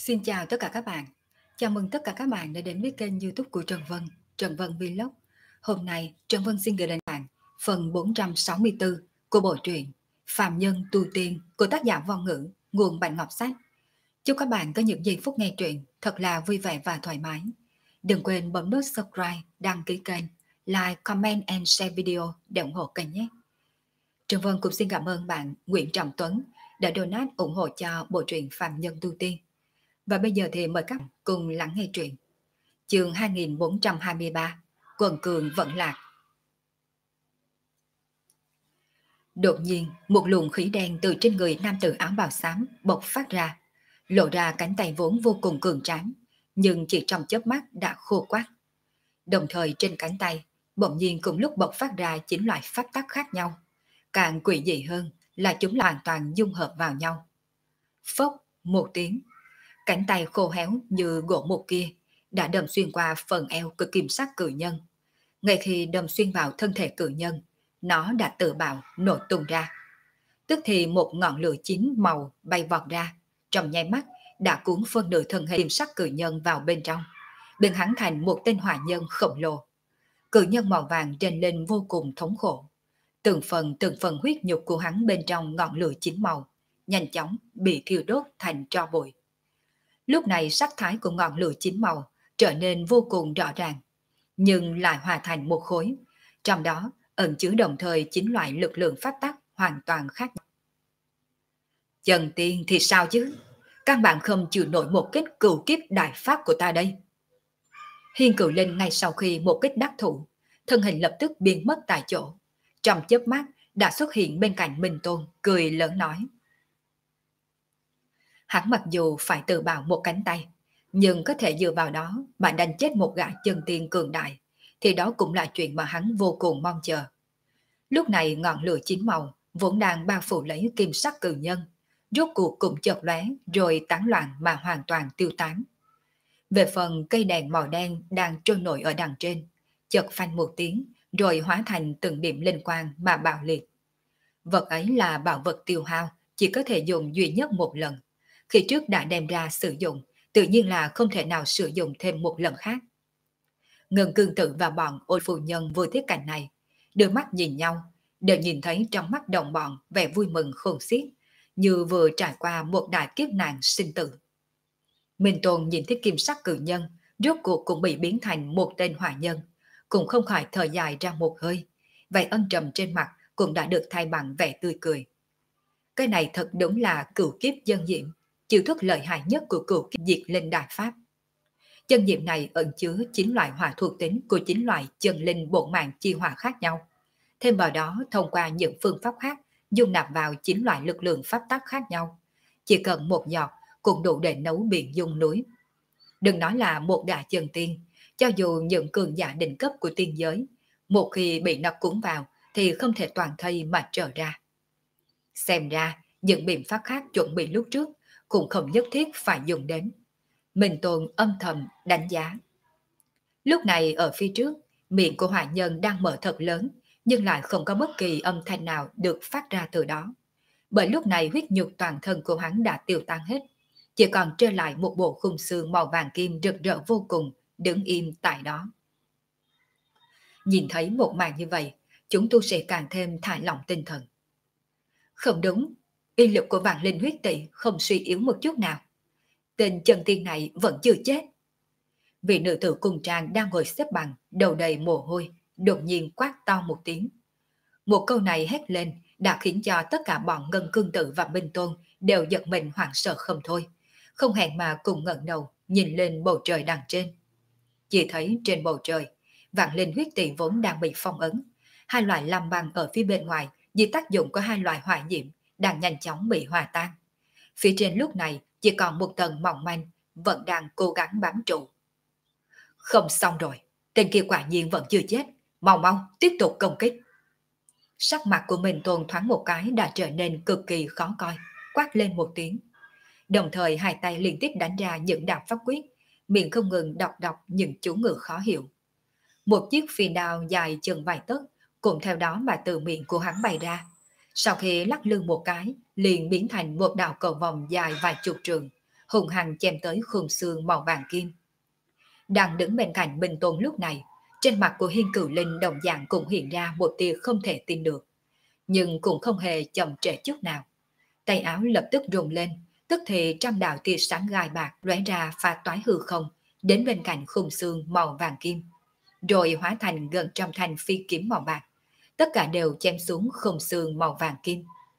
Xin chào tất cả các bạn. Chào mừng tất cả các bạn đã đến với kênh YouTube của Trần Vân Vlog. Hôm nay, Trần Vân xin gửi đến bạn phần 464 của bộ truyện Phàm Nhân Tu Tiên của tác giả Vong Ngữ, nguồn Bạch Ngọc Sách. Chúc các bạn có những giây phút nghe truyện thật là vui vẻ và thoải mái. Đừng quên bấm nút subscribe, đăng ký kênh, like, comment and share video để ủng hộ kênh nhé. Trần Vân cũng xin cảm ơn bạn Nguyễn Trọng Tuấn đã donate ủng hộ cho bộ truyện Phàm Nhân Tu Tiên. Và bây giờ thì mời các bạn cùng lắng nghe truyện. Chương 2423, Quần Cường Vận Lạc. Đột nhiên, một luồng khí đen từ trên người nam tử áo bào xám bộc phát ra, lộ ra cánh tay vốn vô cùng cường tráng, nhưng chỉ trong chớp mắt đã khô quắt. Đồng thời trên cánh tay, bỗng nhiên cùng lúc bộc phát ra 9 loại pháp tắc khác nhau. Càng quỷ dị hơn là chúng hoàn toàn dung hợp vào nhau. Phốc một tiếng, cánh tay khô héo như gỗ mục kia đã đâm xuyên qua phần eo của kim sắc cự nhân. Ngay khi đâm xuyên vào thân thể cự nhân, nó đã tự bạo nổ tung ra. Tức thì một ngọn lửa chín màu bay vọt ra, trong nháy mắt đã cuốn phân nửa thân hình kim sắc cự nhân vào bên trong, biến hắn thành một tên hỏa nhân khổng lồ. Cự nhân màu vàng rên lên vô cùng thống khổ. Từng phần huyết nhục của hắn bên trong ngọn lửa chín màu nhanh chóng bị thiêu đốt thành tro bụi. Lúc này sắc thái của ngọn lửa chín màu trở nên vô cùng rõ ràng, nhưng lại hòa thành một khối, trong đó ẩn chứa đồng thời 9 loại lực lượng pháp tắc hoàn toàn khác nhau. Chân tiên thì sao chứ? Các bạn không chịu nổi một kích cửu kiếp đại pháp của ta đây. Hiên Cửu Linh ngay sau khi một kích đắc thủ, thân hình lập tức biến mất tại chỗ. Trong chớp mắt đã xuất hiện bên cạnh Minh Tôn, cười lớn nói. Hắn mặc dù phải tự bào một cánh tay, nhưng có thể dựa vào đó mà đánh chết một gã chân tiên cường đại, thì đó cũng là chuyện mà hắn vô cùng mong chờ. Lúc này ngọn lửa chín màu vốn đang bao phủ lấy kim sắc cự nhân, rốt cuộc cũng chợt lóe rồi tán loạn mà hoàn toàn tiêu tán. Về phần cây đèn màu đen đang trôi nổi ở đằng trên, chợt phanh một tiếng rồi hóa thành từng điểm linh quang mà bạo liệt. Vật ấy là bảo vật tiêu hao, chỉ có thể dùng duy nhất một lần. Khi trước đã đem ra sử dụng, tự nhiên là không thể nào sử dụng thêm một lần khác. Ngân Cương Tử và bọn Ôn phu nhân vừa thấy cảnh này, đưa mắt nhìn nhau, đều nhìn thấy trong mắt đồng bọn vẻ vui mừng khôn xiết, như vừa trải qua một đại kiếp nạn sinh tử. Minh Tôn nhìn thấy kim sắc cự nhân, rốt cuộc cũng bị biến thành một tên hỏa nhân, cũng không khỏi thở dài ra một hơi, vẻ ân trầm trên mặt cũng đã được thay bằng vẻ tươi cười. Cái này thật đúng là cửu kiếp dân diệm, chiêu thức lợi hại nhất của cửu kiếp diệt linh đại pháp. Chân diệm này ẩn chứa 9 loại hỏa thuộc tính của 9 loại chân linh bổn mạng chi hỏa khác nhau. Thêm vào đó, thông qua những phương pháp khác, dung nạp vào 9 loại lực lượng pháp tắc khác nhau. Chỉ cần một giọt cũng đủ để nấu biển dung núi. Đừng nói là một đại chân tiên, cho dù những cường giả đỉnh cấp của tiên giới, một khi bị nó cuốn vào thì không thể toàn thây mà trở ra. Xem ra, những biện pháp khác chuẩn bị lúc trước cũng không nhất thiết phải dùng đến. Minh Tôn âm thầm đánh giá. Lúc này ở phía trước, miệng của hỏa nhân đang mở thật lớn, nhưng lại không có bất kỳ âm thanh nào được phát ra từ đó. Bởi lúc này huyết nhục toàn thân của hắn đã tiêu tan hết, chỉ còn trơ lại một bộ khung xương màu vàng kim rực rỡ vô cùng, đứng im tại đó. Nhìn thấy một màn như vậy, chúng tu sĩ càng thêm thả lỏng tinh thần. Không đúng, uy lực của vạn linh huyết tỷ không suy yếu một chút nào. Tên chân tiên này vẫn chưa chết. Vị nữ tử cùng trang đang ngồi xếp bằng, đầu đầy mồ hôi, đột nhiên quát to một tiếng. Một câu này hét lên đã khiến cho tất cả bọn Ngân Cương Tử và Minh Tôn đều giật mình hoảng sợ không thôi, không hẹn mà cùng ngẩng đầu nhìn lên bầu trời đằng trên. Chỉ thấy trên bầu trời, vạn linh huyết tỷ vốn đang bị phong ấn, hai loại lam băng ở phía bên ngoài vì tác dụng của hai loại hỏa diễm đang nhanh chóng bị hòa tan. Phía trên lúc này chỉ còn một tầng mỏng manh, vẫn đang cố gắng bám trụ. Không xong rồi, tên kia quả nhiên vẫn chưa chết, mau mau tiếp tục công kích. Sắc mặt của Minh Tôn thoáng một cái đã trở nên cực kỳ khó coi, quát lên một tiếng. Đồng thời hai tay liên tiếp đánh ra những đạo pháp quyết, miệng không ngừng đọc những chú ngữ khó hiểu. Một chiếc phi đao dài chừng vài tấc cũng theo đó mà từ miệng của hắn bày ra. Sau khi lắc lư một cái, liền biến thành một đạo cầu vòng dài vài chục trường, hùng hăng chém tới khung xương màu vàng kim. Đang đứng bên cạnh Minh Tôn lúc này, trên mặt của Hiên Cửu Linh đồng dạng cũng hiện ra một tia không thể tin được, nhưng cũng không hề chậm trễ chút nào. Tay áo lập tức rung lên, tức thì trăm đạo tia sáng gai bạc lóe ra pha toái hư không, đến bên cạnh khung xương màu vàng kim, rồi hóa thành gần trăm thanh phi kiếm màu bạc, tất cả đều chém xuống khung xương màu vàng kim.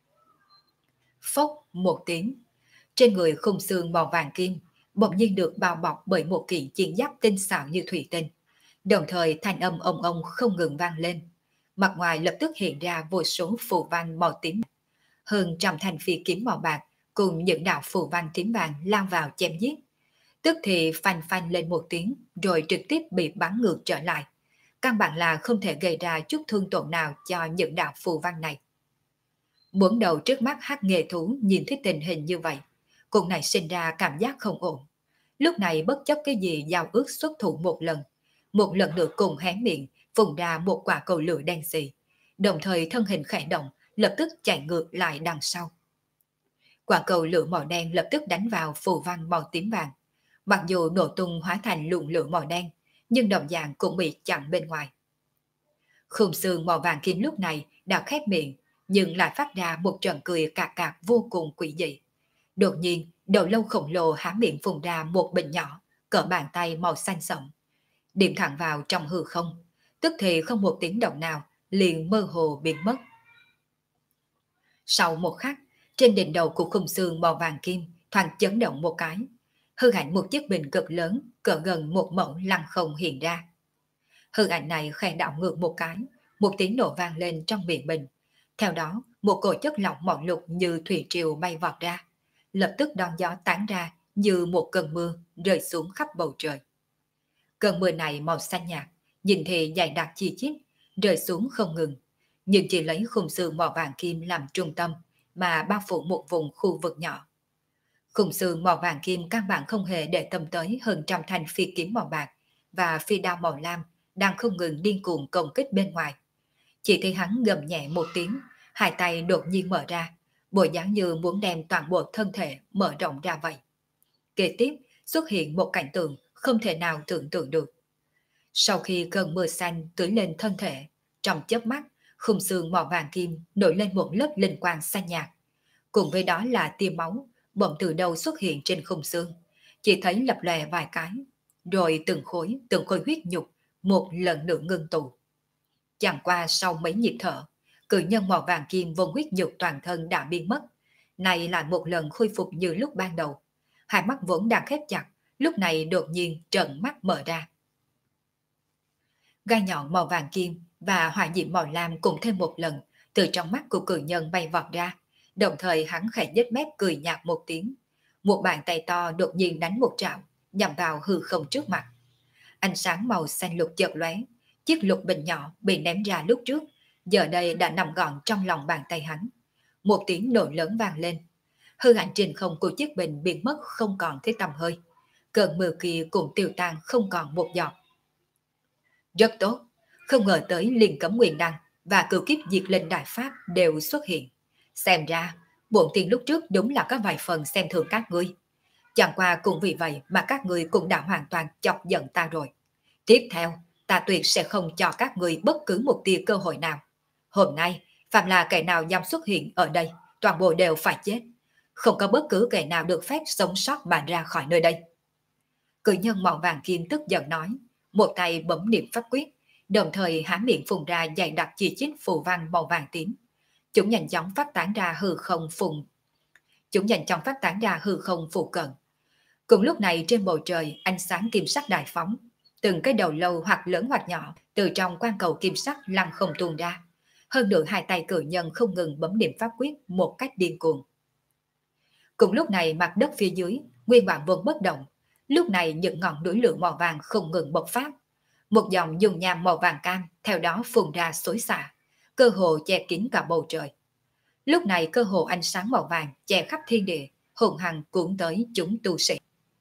Phốc một tiếng, trên người khung xương màu vàng kim bỗng nhiên được bao bọc bởi một kiện chiến giáp tinh xảo như thủy tinh, đồng thời thanh âm ông ông không ngừng vang lên. Mặt ngoài lập tức hiện ra vô số phù văn màu tím, hơn trăm thanh phi kiếm màu bạc cùng những đạo phù văn tím vàng lao vào chém giết, tức thì phanh phanh lên một tiếng rồi trực tiếp bị bắn ngược trở lại. Căn bản là không thể gây ra chút thương tổn nào cho những đạo phù văn này. Bốn đầu trước mắt hắc nghệ thú nhìn thấy tình hình như vậy, cùng này sinh ra cảm giác không ổn. Lúc này bất chấp cái gì giao ước xuất thủ một lần nữa cùng hé miệng, phun ra một quả cầu lửa đen xì, đồng thời thân hình khẽ động, lập tức chạy ngược lại đằng sau. Quả cầu lửa màu đen lập tức đánh vào phù văn màu tím vàng. Mặc dù nổ tung hóa thành luồng lửa màu đen, nhưng đồng dạng cũng bị chặn bên ngoài. Khung xương màu vàng kim lúc này đã khép miệng, nhưng lại phát ra một trận cười cạc cạc vô cùng quỷ dị. Đột nhiên, đầu lâu khổng lồ há miệng phun ra một bình nhỏ, cỡ bàn tay màu xanh sẫm, điểm thẳng vào trong hư không, tức thì không một tiếng động nào, liền mơ hồ biến mất. Sau một khắc, trên đỉnh đầu của khung xương màu vàng kim thoáng chấn động một cái, hư ảnh một chiếc bình cực lớn cỡ gần một mẫu lăng không hiện ra. Hư ảnh này khẽ đảo ngược một cái, một tiếng nổ vang lên trong miệng bình. Theo đó, một cỗ chất lỏng màu lục như thủy triều bay vọt ra, lập tức đón gió tán ra như một cơn mưa rơi xuống khắp bầu trời. Cơn mưa này màu xanh nhạt, nhìn thì dày đặc chi chít, rơi xuống không ngừng, nhưng chỉ lấy khung xương màu vàng kim làm trung tâm mà bao phủ một vùng khu vực nhỏ. Khung xương màu vàng kim căn bản không hề để tâm tới hơn trăm thanh phi kiếm màu bạc và phi đao màu lam đang không ngừng điên cuồng công kích bên ngoài. Chỉ thấy hắn gầm nhẹ một tiếng, hai tay đột nhiên mở ra, bộ dáng như muốn đem toàn bộ thân thể mở rộng ra vậy. Kế tiếp xuất hiện một cảnh tượng không thể nào tưởng tượng được. Sau khi cơn mưa xanh tưới lên thân thể, trong chớp mắt, khung xương màu vàng kim nổi lên một lớp linh quang xanh nhạt. Cùng với đó là tia máu, bỗng từ đâu xuất hiện trên khung xương, chỉ thấy lập lòe vài cái, rồi từng khối huyết nhục một lần nữa ngưng tụ. Chẳng qua sau mấy nhịp thở, cự nhân màu vàng kim vốn huyết nhục toàn thân đã biến mất, này lại một lần khôi phục như lúc ban đầu. Hai mắt vốn đang khép chặt, lúc này đột nhiên trợn mắt mở ra. Gai nhọn màu vàng kim và hỏa diễm màu lam cùng thêm một lần từ trong mắt của cự nhân bay vọt ra, đồng thời hắn khẽ nhếch mép cười nhạt một tiếng. Một bàn tay to đột nhiên đánh một trảo, nhằm vào hư không trước mặt. Ánh sáng màu xanh lục chợt lóe, chiếc lục bình nhỏ bị ném ra lúc trước, giờ đây đã nằm gọn trong lòng bàn tay hắn. Một tiếng nổ lớn vang lên, hư ảnh trên không của chiếc bình biến mất không còn thấy tăm hơi. Cơn mưa kia cũng tiêu tan không còn một giọt. Rất tốt, không ngờ tới liền cấm nguyên đăng và cửu kiếp diệt linh đại pháp đều xuất hiện. Xem ra, bổn tiên lúc trước đúng là có vài phần xem thường các ngươi. Chẳng qua cũng vì vậy mà các ngươi cũng đã hoàn toàn chọc giận ta rồi. Tiếp theo, ta tuyệt sẽ không cho các ngươi bất cứ một tia cơ hội nào. Hôm nay, phạm là kẻ nào dám xuất hiện ở đây, toàn bộ đều phải chết. Không có bất cứ kẻ nào được phép sống sót mà ra khỏi nơi đây. Cự nhân màu vàng kim tức giận nói, một tay bấm niệm pháp quyết, đồng thời há miệng phun ra dày đặc chỉ chít phù văn màu vàng tím. Chúng nhanh chóng phát tán ra hư không phụ cận. Cùng lúc này trên bầu trời ánh sáng kim sắc đại phóng, từng cái đầu lâu hoặc lớn hoặc nhỏ từ trong quan cầu kim sắc lăn không tuôn ra. Hơn nữa hai tay cự nhân không ngừng bấm niệm pháp quyết một cách điên cuồng. Cùng lúc này mặt đất phía dưới nguyên bản vốn bất động, lúc này những ngọn núi lửa màu vàng không ngừng bộc phát. Một dòng dung nham màu vàng cam theo đó phun ra xối xả, cơ hồ che kín cả bầu trời. Lúc này cơ hồ ánh sáng màu vàng che khắp thiên địa, hùng hằng cuốn tới chúng tu sĩ.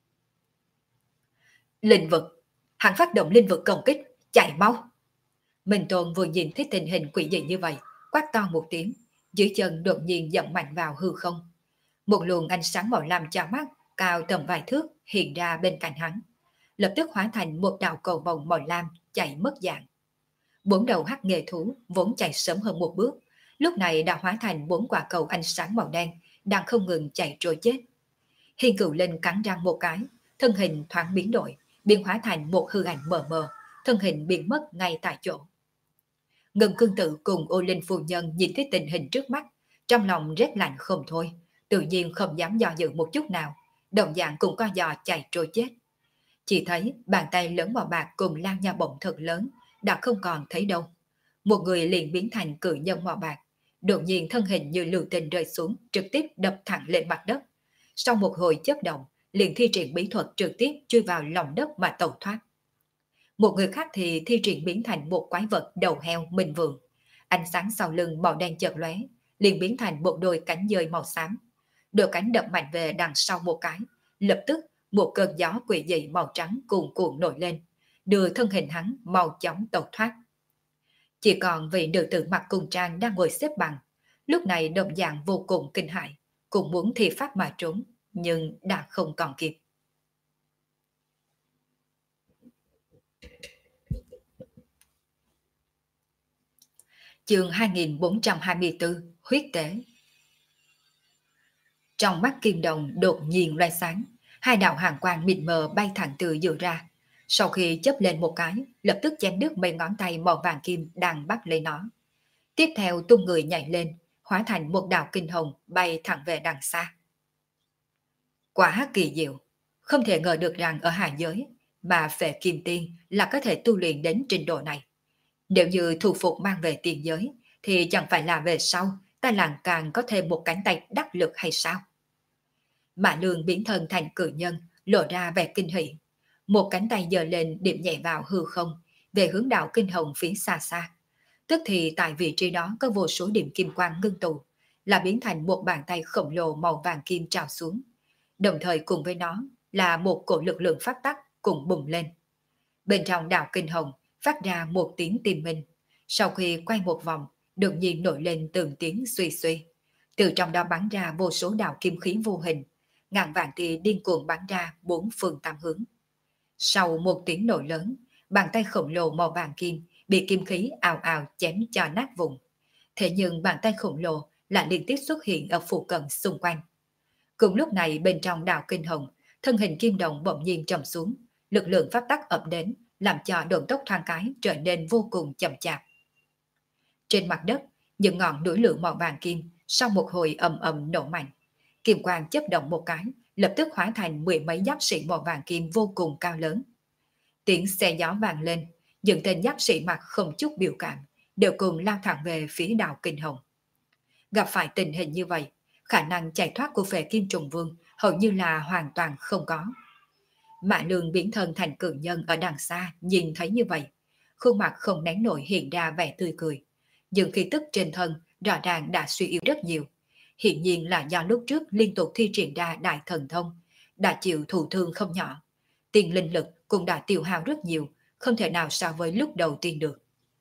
Linh vực, hắn phát động linh vực công kích, chạy mau. Minh Tôn vừa nhìn thấy tình hình quỷ dị như vậy, quát to một tiếng, dưới chân đột nhiên dẫn mạnh vào hư không. Một luồng ánh sáng màu lam chói mắt cao tầm vài thước hiện ra bên cạnh hắn, lập tức hóa thành một đạo cầu vồng màu lam chạy mất dạng. Bốn đầu hắc nghề thú vốn chạy sớm hơn một bước, lúc này đã hóa thành bốn quả cầu ánh sáng màu đen đang không ngừng chạy trôi chết. Hiên Cửu Linh cắn răng một cái, thân hình thoáng biến đổi, biến hóa thành một hư ảnh mờ mờ, thân hình biến mất ngay tại chỗ. Ngân Cương Tự cùng Ô Linh phu nhân nhìn thấy tình hình trước mắt, trong lòng rét lạnh không thôi, tự nhiên không dám do dự một chút nào, đồng dạng cùng co giò chạy trôi chết. Chỉ thấy bàn tay lớn màu bạc cùng lao nha bổng thật lớn, đã không còn thấy đâu. Một người liền biến thành cự nhân màu bạc, đột nhiên thân hình như lưu tình rơi xuống, trực tiếp đập thẳng lên mặt đất. Sau một hồi chớp động, liền thi triển bí thuật trực tiếp chui vào lòng đất mà tẩu thoát. Một người khác thì thi triển biến thành một quái vật đầu heo minh vượng. Ánh sáng sau lưng màu đen chợt lóe, liền biến thành một đôi cánh dơi màu xám. Đôi cánh đập mạnh về đằng sau một cái, lập tức một cơn gió quỷ dị màu trắng cuồn cuộn nổi lên, đưa thân hình hắn mau chóng tẩu thoát. Chỉ còn vị nữ tử mặc cung trang đang ngồi xếp bằng, lúc này đồng dạng vô cùng kinh hãi, cũng muốn thi pháp mà trốn, nhưng đã không còn kịp. Chương 2424 Huyết tế. Trong mắt Kim Đồng đột nhiên loe sáng, hai đạo hàn quang mịt mờ bay thẳng từ giữa ra. Sau khi chớp lên một cái, lập tức chém đứt mấy ngón tay màu vàng kim đang bắt lấy nó. Tiếp theo tung người nhảy lên, hóa thành một đạo kinh hồng bay thẳng về đằng xa. Quá kỳ diệu, không thể ngờ được rằng ở hạ giới, mà Phệ Kim Tiên là có thể tu luyện đến trình độ này. Nếu như thu phục mang về tiền giới, thì chẳng phải là về sau, ta làng càng có thêm một cánh tay đắc lực hay sao? Mã Lương biến thân thành cự nhân, lộ ra vẻ kinh hỉ. Một cánh tay giơ lên điểm nhẹ vào hư không, về hướng đạo kinh hồng phía xa xa. Tức thì tại vị trí đó có vô số điểm kim quang ngưng tụ, là biến thành một bàn tay khổng lồ màu vàng kim trào xuống. Đồng thời cùng với nó là một cổ lực lượng phát tắc cùng bùng lên. Bên trong đạo kinh hồng phát ra một tiếng tim minh. Sau khi quay một vòng, đột nhiên nổi lên từng tiếng suy suy. Từ trong đó bắn ra vô số đạo kim khí vô hình, ngàn vạn tia điên cuồng bắn ra bốn phương tám hướng. Sau một tiếng nổ lớn, bàn tay khổng lồ màu vàng kim bị kim khí ào ào chém cho nát vùng. Thế nhưng bàn tay khổng lồ lại liên tiếp xuất hiện ở phụ cận xung quanh. Cùng lúc này bên trong đạo kinh hồng, thân hình Kim Đồng bỗng nhiên trầm xuống, lực lượng pháp tắc ập đến, làm cho độn tốc thoáng cái trở nên vô cùng chậm chạp. Trên mặt đất, những ngọn núi lửa màu vàng kim sau một hồi ầm ầm nổ mạnh, kim quang chớp động một cái, lập tức hóa thành mười mấy giáp sĩ màu vàng kim vô cùng cao lớn. Tiếng xe gió vang lên, những tên giáp sĩ mặt không chút biểu cảm, đều cùng lao thẳng về phía đạo kinh hồng. Gặp phải tình hình như vậy, khả năng chạy thoát của Phệ Kim Trùng Vương hầu như là hoàn toàn không có. Mã Lương biến thân thành cự nhân ở đằng xa nhìn thấy như vậy, khuôn mặt không nén nổi hiện ra vẻ tươi cười. Nhưng khí tức trên thân rõ ràng đã suy yếu rất nhiều. Hiện nhiên là do lúc trước liên tục thi triển ra đại thần thông, đã chịu thụ thương không nhỏ. Tiền linh lực cũng đã tiêu hao rất nhiều, không thể nào so với lúc đầu tiên được.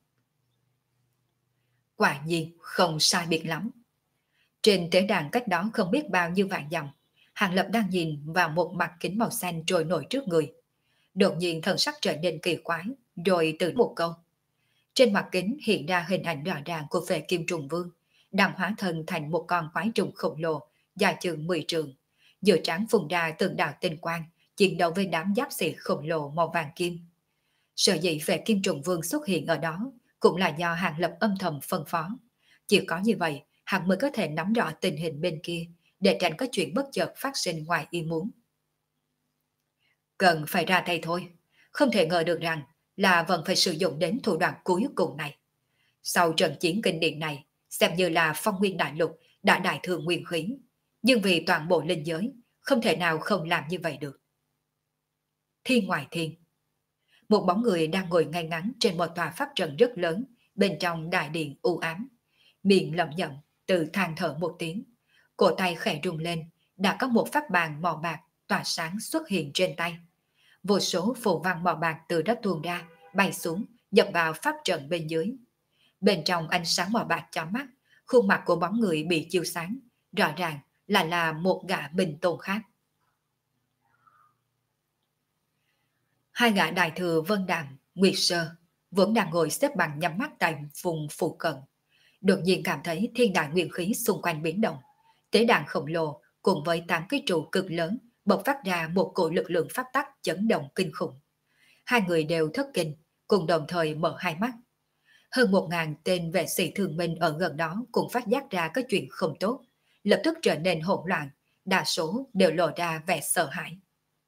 Quả nhiên không sai biệt lắm. Trên tế đàn cách đó không biết bao nhiêu vạn dặm, Hàng Lập đang nhìn vào một mặt kính màu xanh trôi nổi trước người. Đột nhiên thần sắc trở nên kỳ quái, rồi tự một câu. Trên mặt kính hiện ra hình ảnh rõ ràng của Phệ Kim Trùng Vương, đang hóa thân thành một con quái trùng khổng lồ, dài chừng 10 trượng. Giữa trán phun ra từng đạo tinh quang, chiến đấu với đám giáp sĩ khổng lồ màu vàng kim. Sở dĩ Phệ Kim Trùng Vương xuất hiện ở đó cũng là do Hàng Lập âm thầm phân phó. Chỉ có như vậy, hắn mới có thể nắm rõ tình hình bên kia, để tránh có chuyện bất chợt phát sinh ngoài ý muốn. Cần phải ra tay thôi, không thể ngờ được rằng là vẫn phải sử dụng đến thủ đoạn cuối cùng này. Sau trận chiến kinh điển này, xem như là Phong Nguyên Đại Lục đã đại thừa nguyên khí, nhưng vì toàn bộ linh giới, không thể nào không làm như vậy được. Thiên ngoài thiên, một bóng người đang ngồi ngay ngắn trên một tòa pháp trận rất lớn, bên trong đại điện u ám, miệng lẩm nhẩm, tự than thở một tiếng, cổ tay khẽ rung lên, đã có một pháp bàn màu bạc tỏa sáng xuất hiện trên tay. Vô số phù văn màu bạc từ đất tuôn ra, bay xuống, nhập vào pháp trận bên dưới. Bên trong ánh sáng màu bạc chói mắt, khuôn mặt của bóng người bị chiếu sáng, rõ ràng là một gã bình tôn khác. Hai gã đại thừa Vân Đàm, Nguyệt Sơ vẫn đang ngồi xếp bằng nhắm mắt tại vùng phụ cận. Đột nhiên cảm thấy thiên đại nguyên khí xung quanh biến động. Tế đàn khổng lồ cùng với 8 cái trụ cực lớn bộc phát ra một cổ lực lượng pháp tắc chấn động kinh khủng. Hai người đều thất kinh, cùng đồng thời mở hai mắt. Hơn 1.000 tên vệ sĩ thường minh ở gần đó cũng phát giác ra có chuyện không tốt, lập tức trở nên hỗn loạn, đa số đều lộ ra vẻ sợ hãi.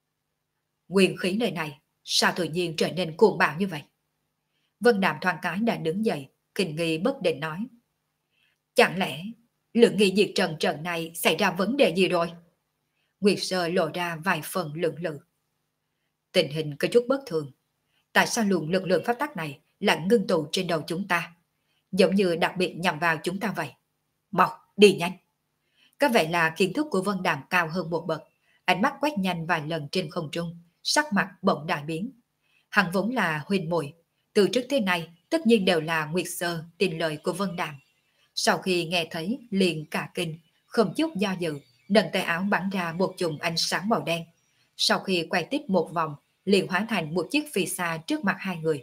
Nguyên khí nơi này, sao tự nhiên trở nên cuồng bạo như vậy? Vân Đạm thoáng cái đã đứng dậy, kinh nghi bất định nói. Chẳng lẽ lượng nghi diệt trận này xảy ra vấn đề gì rồi? Nguyệt Sơ lộ ra vài phần lưỡng lự. Tình hình có chút bất thường. Tại sao luồng lực lượng pháp tắc này lại ngưng tụ trên đầu chúng ta? Giống như đặc biệt nhằm vào chúng ta vậy. Mau, đi nhanh. Có vẻ là kiến thức của Vân Đàm cao hơn một bậc. Ánh mắt quét nhanh vài lần trên không trung, sắc mặt bỗng đại biến. Hắn vốn là huynh muội, từ trước tới nay tất nhiên đều là Nguyệt Sơ tin lời của Vân Đàm. Sau khi nghe thấy liền cả kinh, không chút do dự, nâng tay áo bắn ra một chùm ánh sáng màu đen. Sau khi quay tiếp một vòng, liền hóa thành một chiếc phi xa trước mặt hai người.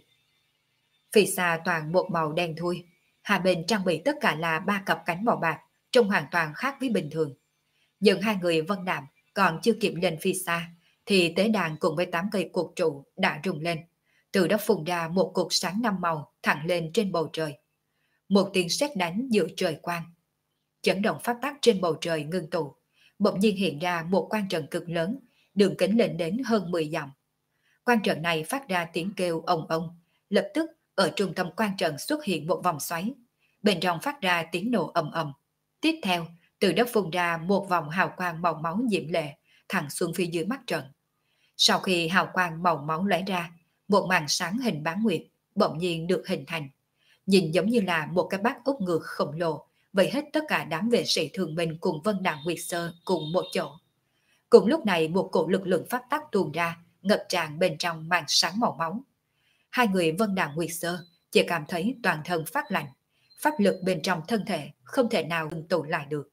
Phi xa toàn một màu đen thui, hai bên trang bị tất cả là 3 cặp cánh màu bạc, trông hoàn toàn khác với bình thường. Nhưng hai người Vân Đạm còn chưa kịp lên phi xa, thì tế đàn cùng với 8 cây cột trụ đã rung lên. Từ đó phun ra một cột sáng 5 màu thẳng lên trên bầu trời. Một tiếng sét đánh giữa trời quang. Chấn động phát tác trên bầu trời ngưng tụ, bỗng nhiên hiện ra một quan trận cực lớn, đường kính lên đến hơn 10 dặm. Quan trận này phát ra tiếng kêu ong ong, lập tức ở trung tâm quan trận xuất hiện một vòng xoáy, bên trong phát ra tiếng nổ ầm ầm. Tiếp theo, từ đất phun ra một vòng hào quang màu máu diễm lệ, thẳng xuống phía dưới mắt trận. Sau khi hào quang màu máu lóe ra, một màn sáng hình bán nguyệt bỗng nhiên được hình thành, nhìn giống như là một cái bát úp ngược khổng lồ, vây hết tất cả đám vệ sĩ thường minh cùng Vân Đạm Nguyệt Sơ cùng một chỗ. Cùng lúc này một cổ lực lượng phát tắc tuôn ra, ngập tràn bên trong màn sáng màu máu. Hai người Vân Đạm Nguyệt Sơ chỉ cảm thấy toàn thân phát lạnh, pháp lực bên trong thân thể không thể nào ngưng tụ lại được.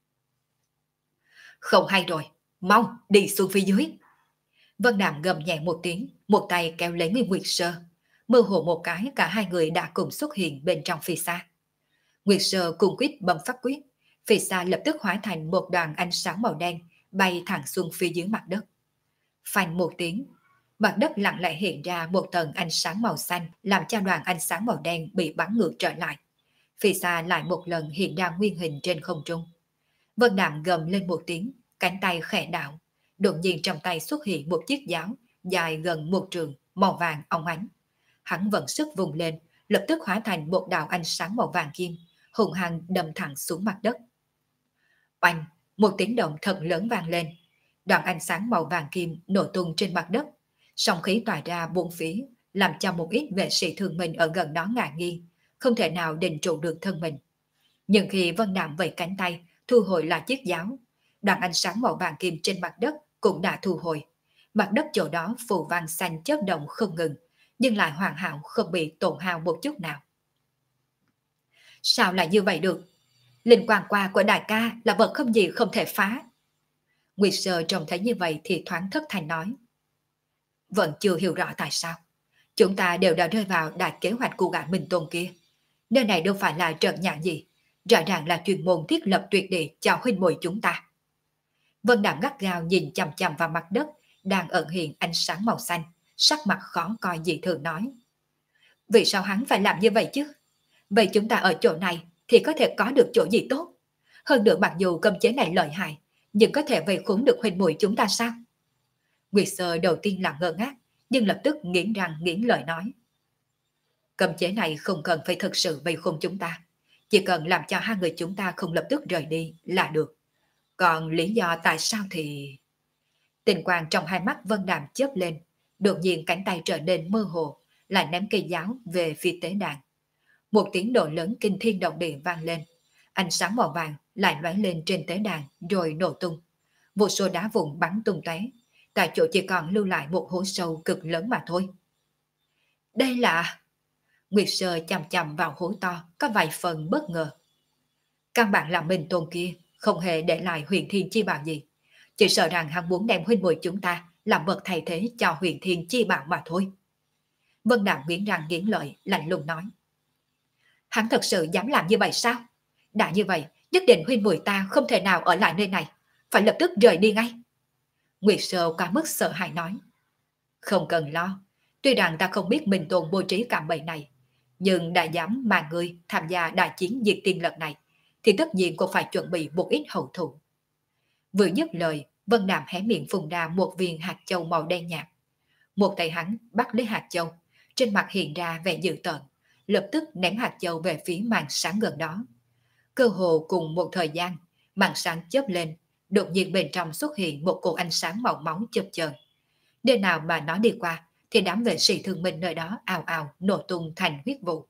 Không hay rồi, mau đi xuống phía dưới. Vân Đạm gầm nhẹ một tiếng, một tay kéo lấy người Nguyệt Sơ. Mơ hồ một cái cả hai người đã cùng xuất hiện bên trong phi xa. Nguyệt Sơ cùng quyết bấm pháp quyết, phi xa lập tức hóa thành một đoàn ánh sáng màu đen bay thẳng xuống phía dưới mặt đất. Phanh một tiếng, mặt đất lặng lẽ hiện ra một tầng ánh sáng màu xanh, làm cho đoàn ánh sáng màu đen bị bắn ngược trở lại. Phi xa lại một lần hiện ra nguyên hình trên không trung. Vân Đạm gầm lên một tiếng, cánh tay khẽ đảo, đột nhiên trong tay xuất hiện một chiếc giáo dài gần 1 trượng, màu vàng óng ánh. Hắn vận sức vùng lên, lập tức hóa thành một đạo ánh sáng màu vàng kim, hùng hăng đâm thẳng xuống mặt đất. Oanh, một tiếng động thật lớn vang lên. Đoạn ánh sáng màu vàng kim nổ tung trên mặt đất, sóng khí tỏa ra bốn phía, làm cho một ít vệ sĩ thường mình ở gần đó ngã nghiêng, không thể nào định trụ được thân mình. Nhưng khi Vân Đạm vẫy cánh tay, thu hồi lại chiếc giáo, đoạn ánh sáng màu vàng kim trên mặt đất cũng đã thu hồi. Mặt đất chỗ đó phù vàng xanh chớp động không ngừng, nhưng lại hoàn hảo không bị tổn hao một chút nào. Sao lại như vậy được? Linh quang qua của đại ca là vật không gì không thể phá. Nguyệt Sơ trông thấy như vậy thì thoáng thất thanh nói. Vẫn chưa hiểu rõ tại sao. Chúng ta đều đã rơi vào đại kế hoạch của gã Minh Tôn kia. Nơi này đâu phải là trận nhãn gì. Rõ ràng là chuyên môn thiết lập tuyệt địa cho huynh muội chúng ta. Vân Đạm gắt gao nhìn chằm chằm vào mặt đất đang ẩn hiện ánh sáng màu xanh, sắc mặt khó coi dị thường nói. Vì sao hắn phải làm như vậy chứ? Vậy chúng ta ở chỗ này thì có thể có được chỗ gì tốt? Hơn nữa mặc dù cấm chế này lợi hại, nhưng có thể vây khốn được huynh muội chúng ta sao? Nguyệt Sơ đầu tiên là ngơ ngác, nhưng lập tức nghiến răng nghiến lợi nói. Cấm chế này không cần phải thực sự vây khốn chúng ta, chỉ cần làm cho hai người chúng ta không lập tức rời đi là được. Còn lý do tại sao thì... Tình quang trong hai mắt Vân Đạm chớp lên, đột nhiên cánh tay trở nên mơ hồ, lại ném cây giáo về phía tế đàn. Một tiếng nổ lớn kinh thiên động địa vang lên, ánh sáng màu vàng lại lóe lên trên tế đàn rồi nổ tung. Vô số đá vụn bắn tung tóe, tại chỗ chỉ còn lưu lại một hố sâu cực lớn mà thôi. Đây là... Nguyệt Sơ chằm chằm vào hố to, có vài phần bất ngờ. Căn bản là Minh Tôn kia không hề để lại huyền thiên chi bảo gì, chỉ sợ rằng hắn muốn đem huynh muội chúng ta làm vật thay thế cho huyền thiên chi bảo mà thôi. Vân Đạm nghiến răng nghiến lợi, lạnh lùng nói. Hắn thật sự dám làm như vậy sao? Đã như vậy, nhất định huynh muội ta không thể nào ở lại nơi này, phải lập tức rời đi ngay. Nguyệt Sơ quá mức sợ hãi nói. Không cần lo, tuy rằng ta không biết Minh Tôn bố trí cạm bẫy này, nhưng đã dám mà ngươi tham gia đại chiến diệt tiên lần này, thì tất nhiên cũng phải chuẩn bị một ít hậu thủ. Vừa dứt lời, Vân Đạm hé miệng phun ra một viên hạt châu màu đen nhạt. Một tay hắn bắt lấy hạt châu, trên mặt hiện ra vẻ dữ tợn, lập tức ném hạt châu về phía màn sáng gần đó. Cơ hồ cùng một thời gian, màn sáng chớp lên, đột nhiên bên trong xuất hiện một cột ánh sáng màu máu chớp chờn. Nơi nào mà nó đi qua, thì đám vệ sĩ thương binh nơi đó ào ào nổ tung thành huyết vụ.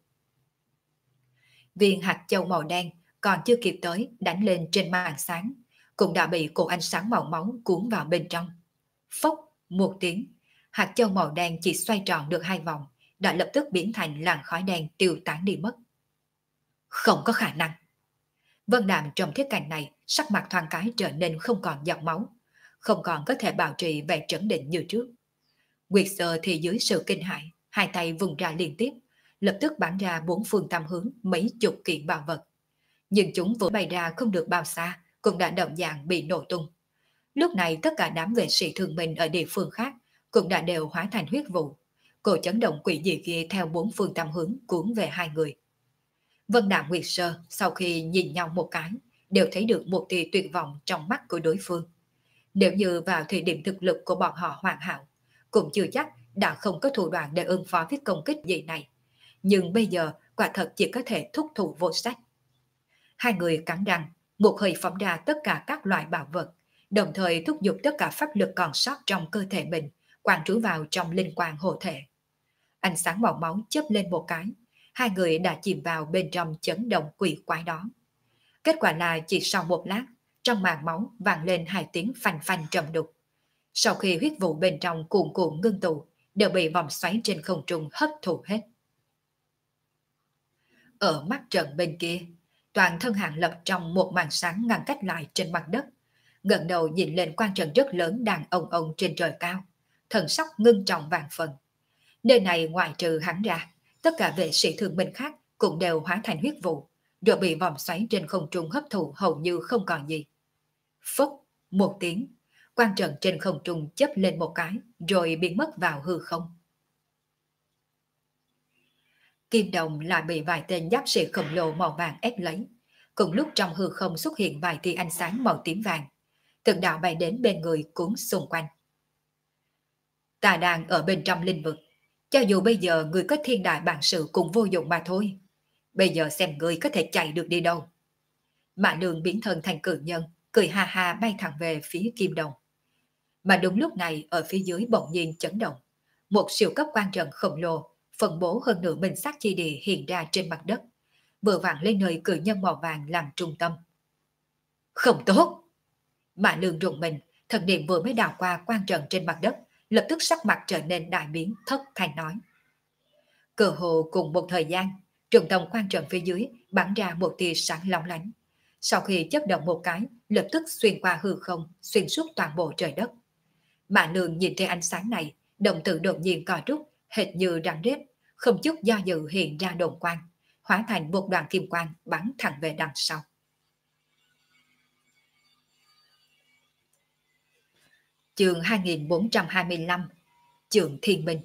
Viên hạt châu màu đen còn chưa kịp tới đánh lên trên màn sáng, cũng đã bị cột ánh sáng màu máu cuốn vào bên trong. Phốc một tiếng, hạt châu màu đen chỉ xoay tròn được 2 vòng, đã lập tức biến thành làn khói đen tiêu tán đi mất. Không có khả năng. Vân Đạm trong thiết cảnh này, sắc mặt thoáng cái trở nên không còn giọt máu, không còn có thể bảo trì vẻ trấn định như trước. Nguyệt Sơ thì dưới sự kinh hãi, hai tay vùng ra liên tiếp, lập tức bắn ra 4 phương tam hướng mấy chục kiện bảo vật. Nhưng chúng vừa bay ra không được bao xa, cũng đã động dạng bị nổ tung. Lúc này tất cả đám vệ sĩ thương binh ở địa phương khác cũng đã đều hóa thành huyết vụ. Cổ chấn động quỷ dị kia theo 4 phương tam hướng cuốn về hai người. Vân Đạm Nguyệt Sơ sau khi nhìn nhau một cái, đều thấy được một tia tuyệt vọng trong mắt của đối phương. Nếu như vào thời điểm thực lực của bọn họ hoàn hảo, cũng chưa chắc đã không có thủ đoạn để ứng phó với công kích gì này. Nhưng bây giờ quả thật chỉ có thể thúc thủ vô sách. Hai người cắn răng, một hơi phóng ra tất cả các loại bảo vật, đồng thời thúc giục tất cả pháp lực còn sót trong cơ thể mình, quán trú vào trong linh quang hộ thể. Ánh sáng màu máu chớp lên một cái, hai người đã chìm vào bên trong chấn động quỷ quái đó. Kết quả là chỉ sau một lát, trong màn máu vang lên 2 tiếng phanh phanh trầm đục. Sau khi huyết vụ bên trong cuồn cuộn ngưng tụ, đều bị vòng xoáy trên không trung hấp thụ hết. Ở mắt trận bên kia, toàn thân Hàng Lập trong một màn sáng ngăn cách lại trên mặt đất, ngẩng đầu nhìn lên quan trận rất lớn đang ông ông trên trời cao, thần sắc ngưng trọng vạn phần. Nơi này ngoài trừ hắn ra, tất cả vệ sĩ thương binh khác cũng đều hóa thành huyết vụ, rồi bị vòng xoáy trên không trung hấp thụ hầu như không còn gì. Phốc, một tiếng, quan trận trên không trung chớp lên một cái, rồi biến mất vào hư không. Kim đồng lại bị vài tên giáp sĩ khổng lồ màu vàng ép lấy. Cùng lúc trong hư không xuất hiện vài tia ánh sáng màu tím vàng. Từng đạo bay đến bên người cuốn xung quanh. Ta đang ở bên trong linh vực. Cho dù bây giờ người có thiên đại bản sự cũng vô dụng mà thôi. Bây giờ xem người có thể chạy được đi đâu. Mã Lương biến thân thành cự nhân, cười ha ha bay thẳng về phía Kim đồng. Mà đúng lúc này ở phía dưới bỗng nhiên chấn động. Một siêu cấp quan trận khổng lồ, phân bố hơn nửa minh sắc chi địa hiện ra trên mặt đất, vừa vặn lên nơi cự nhân màu vàng làm trung tâm. Không tốt! Mã Lương rùng mình, thần niệm vừa mới đào qua quan trận trên mặt đất, lập tức sắc mặt trở nên đại biến, thất thanh nói. Cơ hồ cùng một thời gian, trung tâm quan trận phía dưới bắn ra một tia sáng long lánh. Sau khi chấp động một cái, lập tức xuyên qua hư không, xuyên suốt toàn bộ trời đất. Mã Lương nhìn thấy ánh sáng này, động tử đột nhiên co rút, hệt như rắn rết, không chút do dự hiện ra đồn quang, hóa thành một đoàn kim quang bắn thẳng về đằng sau. Chương 2425, Trượng Thiên Minh.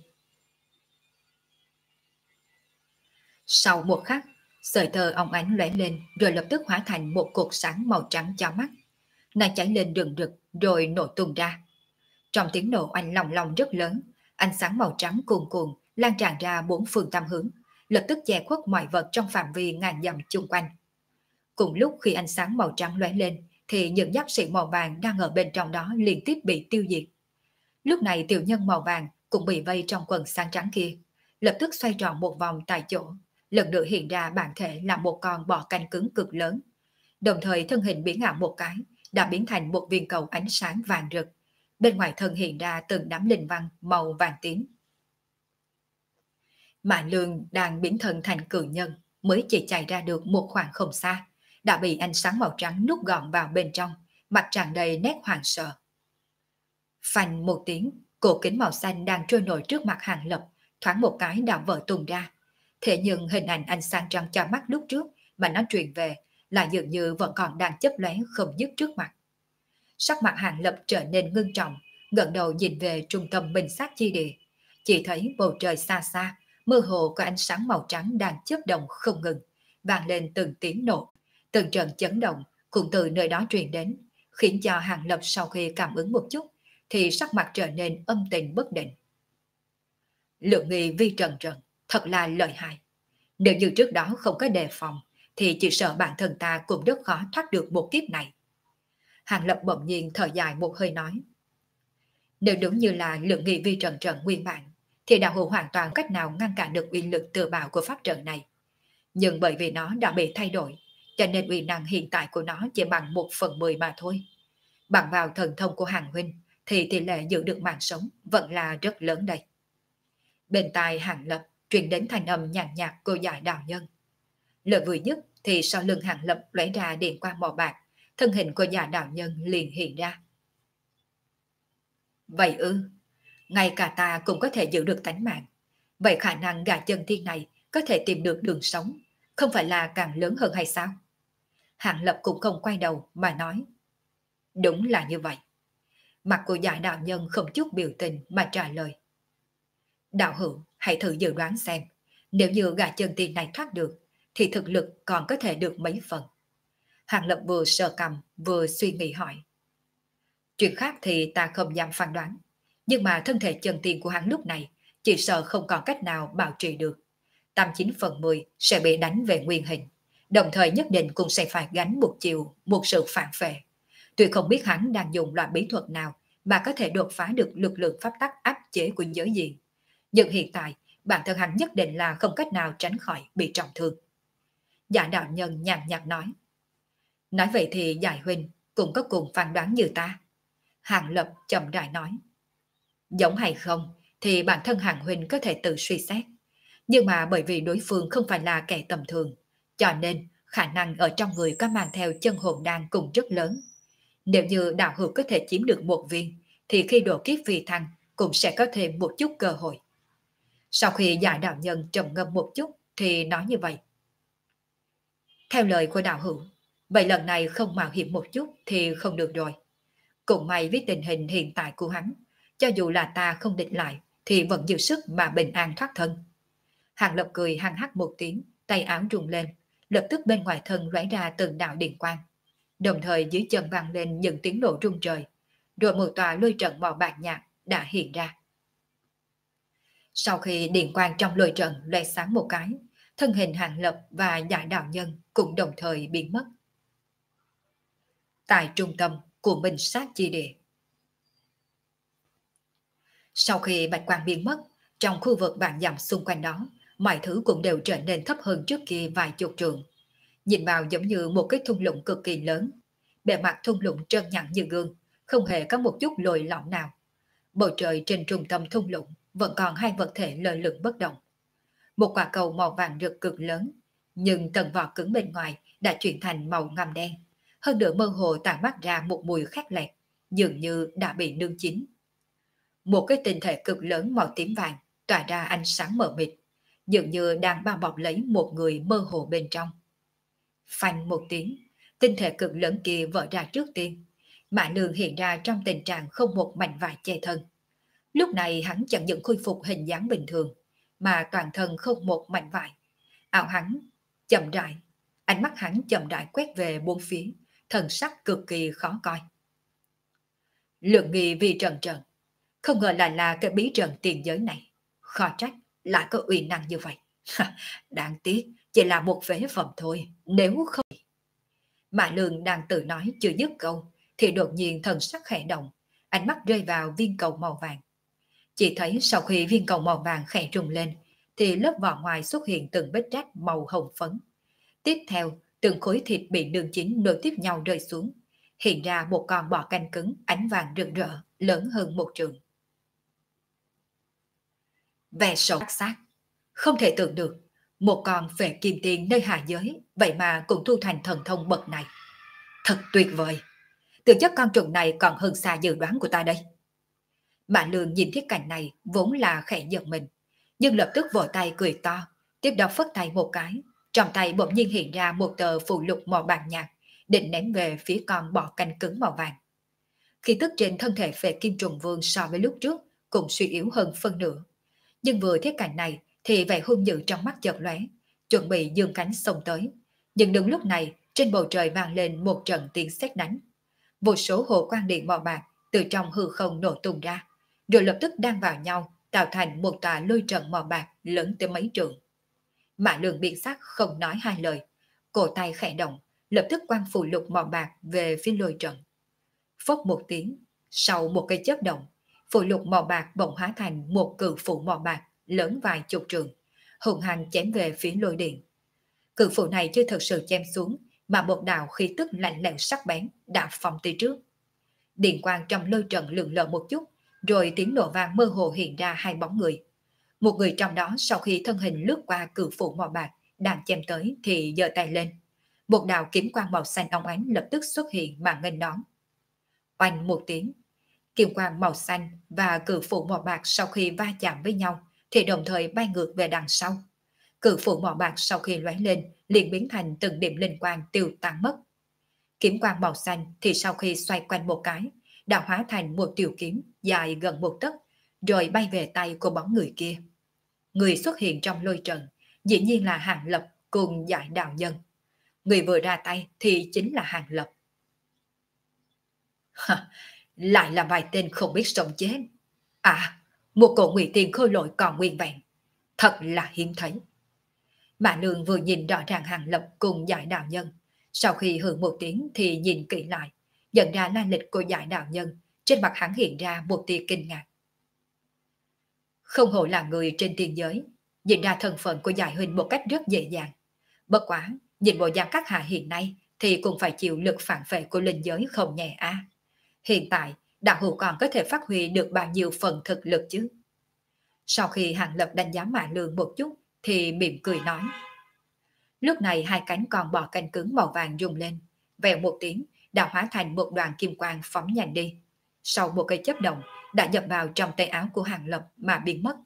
Sau một khắc, sợi tơ óng ánh lóe lên rồi lập tức hóa thành một cột sáng màu trắng chói mắt. Nó cháy lên rừng rực rồi nổ tung ra. Trong tiếng nổ oanh long long rất lớn, ánh sáng màu trắng cuồn cuộn lan tràn ra 4 phương tám hướng, lập tức che khuất mọi vật trong phạm vi ngàn dặm chung quanh. Cùng lúc khi ánh sáng màu trắng lóe lên, thì những giáp sĩ màu vàng đang ở bên trong đó liên tiếp bị tiêu diệt. Lúc này tiểu nhân màu vàng cũng bị vây trong quần sáng trắng kia, lập tức xoay tròn một vòng tại chỗ, lần nữa hiện ra bản thể là một con bò canh cứng cực lớn. Đồng thời thân hình biến ảo một cái, đã biến thành một viên cầu ánh sáng vàng rực. Bên ngoài thân hiện ra từng đám linh văn màu vàng tím. Mã Lương đang biến thân thành cự nhân, mới chỉ chạy ra được một khoảng không xa, đã bị ánh sáng màu trắng nuốt gọn vào bên trong, mặt tràn đầy nét hoảng sợ. Phanh một tiếng, cổ kính màu xanh đang trôi nổi trước mặt Hàng Lập, thoáng một cái đã vỡ tung ra. Thế nhưng hình ảnh ánh sáng trăng cho mắt lúc trước mà nó truyền về là dường như vẫn còn đang chớp lóe không dứt trước mặt. Sắc mặt Hàng Lập trở nên ngưng trọng, ngẩng đầu nhìn về trung tâm minh sát chi địa. Chỉ thấy bầu trời xa xa, mơ hồ có ánh sáng màu trắng đang chớp động không ngừng, vang lên từng tiếng nổ, từng trận chấn động cũng từ nơi đó truyền đến, khiến cho Hàng Lập sau khi cảm ứng một chút, thì sắc mặt trở nên âm tình bất định. Lượng nghi vi trần trần, thật là lợi hại. Nếu như trước đó không có đề phòng, thì chỉ sợ bản thân ta cũng rất khó thoát được một kiếp này. Hàng Lập bỗng nhiên thở dài một hơi nói. Nếu đúng như là lượng nghị vi trần trần nguyên bản, thì đạo hữu hoàn toàn cách nào ngăn cản được uy lực tự bạo của pháp trận này. Nhưng bởi vì nó đã bị thay đổi, cho nên uy năng hiện tại của nó chỉ bằng 1/10 mà thôi. Bằng vào thần thông của Hàng huynh, thì tỷ lệ giữ được mạng sống vẫn là rất lớn đây. Bên tai Hàng Lập truyền đến thanh âm nhàn nhạt của giải đạo nhân. Lời vừa dứt thì sau lưng Hàng Lập lóe ra điện quang màu bạc, thân hình của giải đạo nhân liền hiện ra. Vậy ư, ngay cả ta cũng có thể giữ được tánh mạng. Vậy khả năng gã chân thiên này có thể tìm được đường sống, không phải là càng lớn hơn hay sao? Hàng Lập cũng không quay đầu mà nói. Đúng là như vậy. Mặt của giải đạo nhân không chút biểu tình mà trả lời. Đạo hữu, hãy thử dự đoán xem, nếu như gã chân tiên này thoát được, thì thực lực còn có thể được mấy phần. Hàng Lập vừa sờ cằm vừa suy nghĩ hỏi. Chuyện khác thì ta không dám phán đoán, nhưng mà thân thể chân tiên của hắn lúc này chỉ sợ không còn cách nào bảo trì được. 89/10 sẽ bị đánh về nguyên hình, đồng thời nhất định cũng sẽ phải gánh một chiều, một sự phản phệ. Tuy không biết hắn đang dùng loại bí thuật nào mà có thể đột phá được lực lượng pháp tắc áp chế của giới diện, nhưng hiện tại bản thân hắn nhất định là không cách nào tránh khỏi bị trọng thương. Giả đạo nhân nhàn nhạt nói. Nói vậy thì giải huynh cũng có cùng phán đoán như ta. Hàng Lập chậm rãi nói. Giống hay không thì bản thân Hàng huynh có thể tự suy xét. Nhưng mà bởi vì đối phương không phải là kẻ tầm thường, cho nên khả năng ở trong người có mang theo chân hồn đan cũng rất lớn. Nếu như đạo hữu có thể chiếm được một viên, thì khi độ kiếp phi thăng cũng sẽ có thêm một chút cơ hội. Sau khi giải đạo nhân trầm ngâm một chút thì nói như vậy. Theo lời của đạo hữu, vậy lần này không mạo hiểm một chút thì không được rồi. Cũng may với tình hình hiện tại của hắn, cho dù là ta không địch lại thì vẫn dư sức mà bình an thoát thân. Hàng Lập cười hăng hắc một tiếng, tay áo rung lên, lập tức bên ngoài thân lóe ra từng đạo điện quang. Đồng thời dưới chân vang lên những tiếng nổ rung trời, rồi một tòa lôi trận màu bạc nhạt đã hiện ra. Sau khi điện quang trong lôi trận lóe sáng một cái, thân hình Hàng Lập và giải đạo nhân cũng đồng thời biến mất. Tại trung tâm của Minh Sát Chi Địa. Sau khi bạch quang biến mất, trong khu vực vạn dặm xung quanh đó, mọi thứ cũng đều trở nên thấp hơn trước kia vài chục trượng. Nhìn vào giống như một cái thung lũng cực kỳ lớn. Bề mặt thung lũng trơn nhẵn như gương, không hề có một chút lồi lõm nào. Bầu trời trên trung tâm thung lũng vẫn còn hai vật thể lơ lửng bất động. Một quả cầu màu vàng rực cực lớn, nhưng tầng vỏ cứng bên ngoài đã chuyển thành màu ngăm đen. Hơn nữa mơ hồ tản mát ra một mùi khét lẹt, dường như đã bị nướng chín. Một cái tinh thể cực lớn màu tím vàng tỏa ra ánh sáng mờ mịt, dường như đang bao bọc lấy một người mơ hồ bên trong. Phanh một tiếng, tinh thể cực lớn kia vỡ ra trước tiên. Mã Lương hiện ra trong tình trạng không một mảnh vải che thân. Lúc này hắn chẳng những khôi phục hình dáng bình thường, mà toàn thân không một mảnh vải. Áo hắn chậm rãi, ánh mắt hắn chậm rãi quét về bốn phía, thần sắc cực kỳ khó coi. Lượng nghi vì trần trần, không ngờ lại là cái bí trần tiền giới này. Khó trách lại có uy năng như vậy. Đáng tiếc chỉ là một phế phẩm thôi, nếu không. Mã Lương đang tự nói chưa dứt câu, thì đột nhiên thần sắc khẽ động, ánh mắt rơi vào viên cầu màu vàng. Chỉ thấy sau khi viên cầu màu vàng khẽ rung lên, thì lớp vỏ ngoài xuất hiện từng vết rách màu hồng phấn. Tiếp theo, từng khối thịt bị nướng chín nối tiếp nhau rơi xuống, hiện ra một con bò canh cứng ánh vàng rực rỡ, lớn hơn một trượng. Vẻ sầu sắc, không thể tưởng được, một con phệ kim tiền nơi hạ giới, vậy mà cũng thu thành thần thông bậc này. Thật tuyệt vời, thực chất con trùng này còn hơn xa dự đoán của ta đây. Mã Lương nhìn thấy cảnh này vốn là khẽ giật mình, nhưng lập tức vỗ tay cười to, tiếp đó phất tay một cái, trong tay bỗng nhiên hiện ra một tờ phụ lục màu bạc nhạt, định ném về phía con bọ cánh cứng màu vàng. Khí tức trên thân thể Phệ Kim Trùng Vương so với lúc trước cũng suy yếu hơn phân nửa, nhưng vừa thấy cảnh này thì vẻ hung dữ trong mắt chợt lóe, chuẩn bị giương cánh xông tới. Nhưng đúng lúc này, trên bầu trời vang lên một trận tiếng sét đánh. Vô số hồ quang điện màu bạc từ trong hư không nổ tung ra, rồi lập tức đan vào nhau, tạo thành một tòa lôi trận màu bạc lớn tới mấy trượng. Mã Lương biến sắc không nói hai lời, cổ tay khẽ động, lập tức quăng phù lục màu bạc về phía lôi trận. Phốc một tiếng, sau một cây chớp động, phù lục màu bạc bỗng hóa thành một cự phủ màu bạc lớn vài chục trường, hùng hăng chém về phía lôi điện. Cự phủ này chưa thực sự chém xuống, mà một đạo khí tức lạnh lẽo sắc bén đã phóng tới trước. Điện quang trong lôi trận lượn lờ một chút, rồi tiếng nổ vang mơ hồ hiện ra hai bóng người. Một người trong đó sau khi thân hình lướt qua cự phủ màu bạc đang chém tới thì giơ tay lên. Một đạo kiếm quang màu xanh óng ánh lập tức xuất hiện mà nghênh đón. Oanh một tiếng, kiếm quang màu xanh và cự phủ màu bạc sau khi va chạm với nhau thì đồng thời bay ngược về đằng sau. Cự phủ màu bạc sau khi lóe lên liền biến thành từng điểm linh quang tiêu tan mất. Kiếm quang màu xanh thì sau khi xoay quanh một cái, đã hóa thành một tiểu kiếm dài gần một tấc, rồi bay về tay của bóng người kia. Người xuất hiện trong lôi trận, dĩ nhiên là Hàng Lập cùng Giải Đạo Nhân. Người vừa ra tay thì chính là Hàng Lập. Lại là vài tên không biết sống chết. À, một cổ ngụy tiền khôi lỗi còn nguyên vẹn. Thật là hiếm thấy. Mã Lương vừa nhìn rõ ràng Hàng Lập cùng Giải Đạo Nhân. Sau khi hưởng một tiếng thì nhìn kỹ lại, nhận ra lai lịch của Giải Đạo Nhân, trên mặt hắn hiện ra một tia kinh ngạc. Không hổ là người trên tiền giới, nhìn ra thân phận của Giải Huynh một cách rất dễ dàng. Bất quá, nhìn bộ dạng các hạ hiện nay thì cũng phải chịu lực phản vệ của linh giới không nhẹ a. Hiện tại, đạo hữu còn có thể phát huy được bao nhiêu phần thực lực chứ? Sau khi Hàng Lập đánh giá Mã Lương một chút thì mỉm cười nói. Lúc này hai cánh con bò cánh cứng màu vàng rung lên, vèo một tiếng đã hóa thành một đoàn kim quang phóng nhanh đi. Sau một cây chớp động đã nhập vào trong tay áo của Hàng Lập mà biến mất.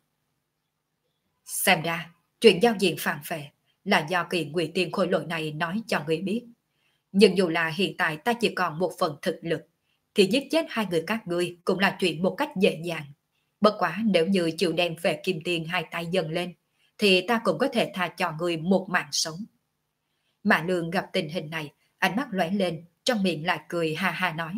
Xem ra, chuyện giao diện phản phệ là do kỳ ngụy tiên khôi lỗi này nói cho người biết. Nhưng dù là hiện tại ta chỉ còn một phần thực lực, thì giết chết hai người các ngươi cũng là chuyện một cách dễ dàng. Bất quá nếu như chịu đem về kim tiền hai tay dần lên, thì ta cũng có thể tha cho người một mạng sống. Mã Lương gặp tình hình này, ánh mắt lóe lên, trong miệng lại cười ha ha nói.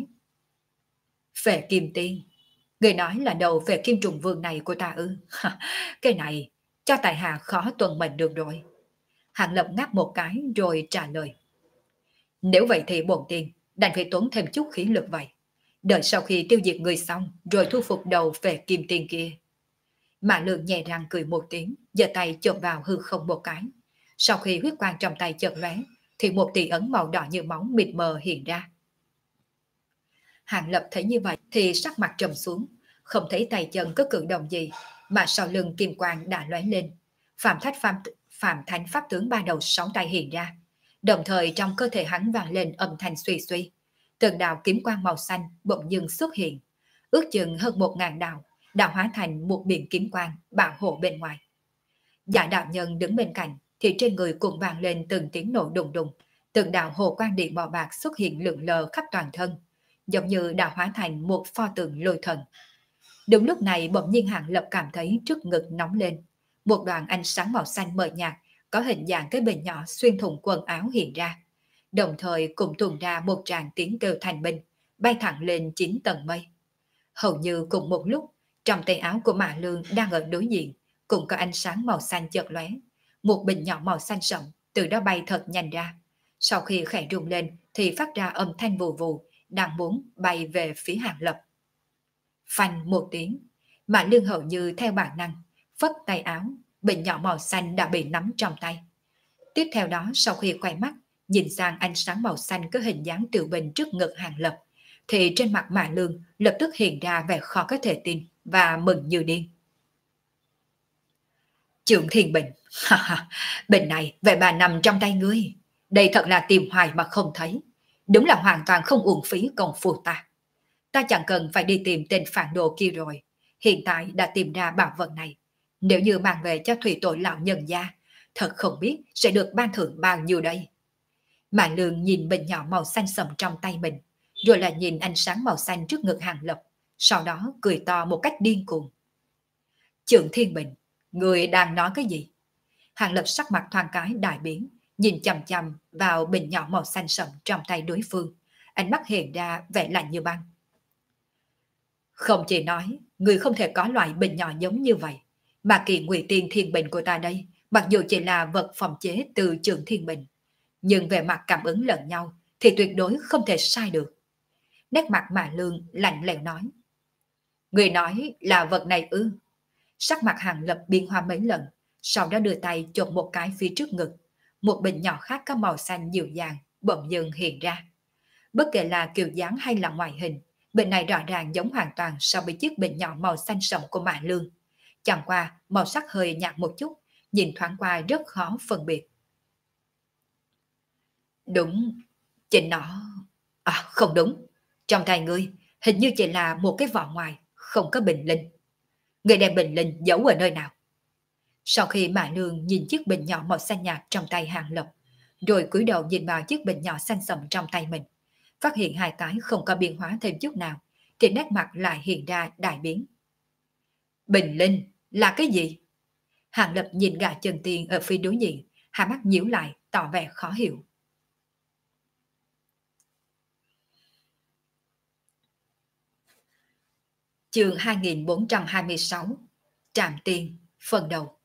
Phệ kim tiên, người nói là đầu về kim trùng vương này của ta ư? Cái này, cho tại hạ khó tuân mệnh được rồi. Hàng Lập ngáp một cái rồi trả lời. Nếu vậy thì bổn tiên đành phải tốn thêm chút khí lực vậy. Đợi sau khi tiêu diệt người xong rồi thu phục đầu về kim tiên kia. Mã Lương nhẹ răng cười một tiếng, giơ tay chộp vào hư không một cái. Sau khi huyết quang trong tay chợt lóe, thì một tỷ ấn màu đỏ như máu mịt mờ hiện ra. Hàng Lập thấy như vậy thì sắc mặt trầm xuống, không thấy tay chân có cử động gì, mà sau lưng kim quang đã lóe lên. Phạm Thánh Pháp tướng ba đầu sáu tay hiện ra. Đồng thời trong cơ thể hắn vang lên âm thanh suy suy. Từng đạo kiếm quang màu xanh bỗng dưng xuất hiện. Ước chừng hơn 1000 đạo, đã hóa thành một biển kiếm quang bảo hộ bên ngoài. Giả đạo nhân đứng bên cạnh thì trên người cũng vang lên từng tiếng nổ đùng đùng. Từng đạo hồ quang điện màu bạc xuất hiện lượn lờ khắp toàn thân, giống như đã hóa thành một pho tượng lôi thần. Đúng lúc này bỗng nhiên Hàng Lập cảm thấy trước ngực nóng lên. Một đoàn ánh sáng màu xanh mờ nhạt có hình dạng cái bình nhỏ xuyên thủng quần áo hiện ra. Đồng thời cũng tuôn ra một tràng tiếng kêu thành binh, bay thẳng lên 9 tầng mây. Hầu như cùng một lúc, trong tay áo của Mã Lương đang ở đối diện, cũng có ánh sáng màu xanh chợt lóe. Một bình nhỏ màu xanh sẫm từ đó bay thật nhanh ra. Sau khi khẽ rung lên thì phát ra âm thanh vù vù, đang muốn bay về phía Hàng Lập. Phanh một tiếng, Mã Lương hầu như theo bản năng, phất tay áo, bình nhỏ màu xanh đã bị nắm trong tay. Tiếp theo đó sau khi quay mắt, nhìn sang ánh sáng màu xanh có hình dáng tiểu bình trước ngực Hàng Lập, thì trên mặt Mã Lương lập tức hiện ra vẻ khó có thể tin và mừng như điên. Trượng Thiên Bình, bình này vậy mà nằm trong tay ngươi. Đây thật là tìm hoài mà không thấy. Đúng là hoàn toàn không uổng phí công phu ta. Ta chẳng cần phải đi tìm tên phản đồ kia rồi. hiện tại đã tìm ra bảo vật này. Nếu như mang về cho thủy tổ lão nhân gia, thật không biết sẽ được ban thưởng bao nhiêu đây. Mạng Lương nhìn bình nhỏ màu xanh sẫm trong tay mình, rồi lại nhìn ánh sáng màu xanh trước ngực Hàng Lập, sau đó cười to một cách điên cuồng. Trượng Thiên Bình, người đang nói cái gì? Hàng Lập sắc mặt thoáng cái đại biến, nhìn chằm chằm vào bình nhỏ màu xanh sẫm trong tay đối phương, ánh mắt hiện ra vẻ lạnh như băng. Không chỉ nói, người không thể có loại bình nhỏ giống như vậy, mà kỳ ngụy tiên thiên bình của ta đây, mặc dù chỉ là vật phòng chế từ Trượng Thiên Bình, nhưng về mặt cảm ứng lẫn nhau thì tuyệt đối không thể sai được. Nét mặt Mã Lương lạnh lẽo nói. Người nói là vật này ư? Sắc mặt Hàng Lập biến hóa mấy lần, sau đó đưa tay chộp một cái phía trước ngực. Một bình nhỏ khác có màu xanh dịu dàng, bỗng dưng hiện ra. Bất kể là kiểu dáng hay là ngoại hình, bình này rõ ràng giống hoàn toàn so với chiếc bình nhỏ màu xanh sẫm của Mã Lương. Chẳng qua màu sắc hơi nhạt một chút, nhìn thoáng qua rất khó phân biệt. Đúng, chính nó... À không đúng, trong tay ngươi hình như chỉ là một cái vỏ ngoài, không có bình linh. Người đem bình linh giấu ở nơi nào? Sau khi Mã Lương nhìn chiếc bình nhỏ màu xanh nhạt trong tay Hàng Lập, rồi cúi đầu nhìn vào chiếc bình nhỏ xanh sẫm trong tay mình, phát hiện hai cái không có biến hóa thêm chút nào, thì nét mặt lại hiện ra đại biến. Bình linh là cái gì? Hàng Lập nhìn gã chân tiên ở phía đối diện, hai mắt nhíu lại, tỏ vẻ khó hiểu. Chương 2426 Trạm Tiên phần đầu.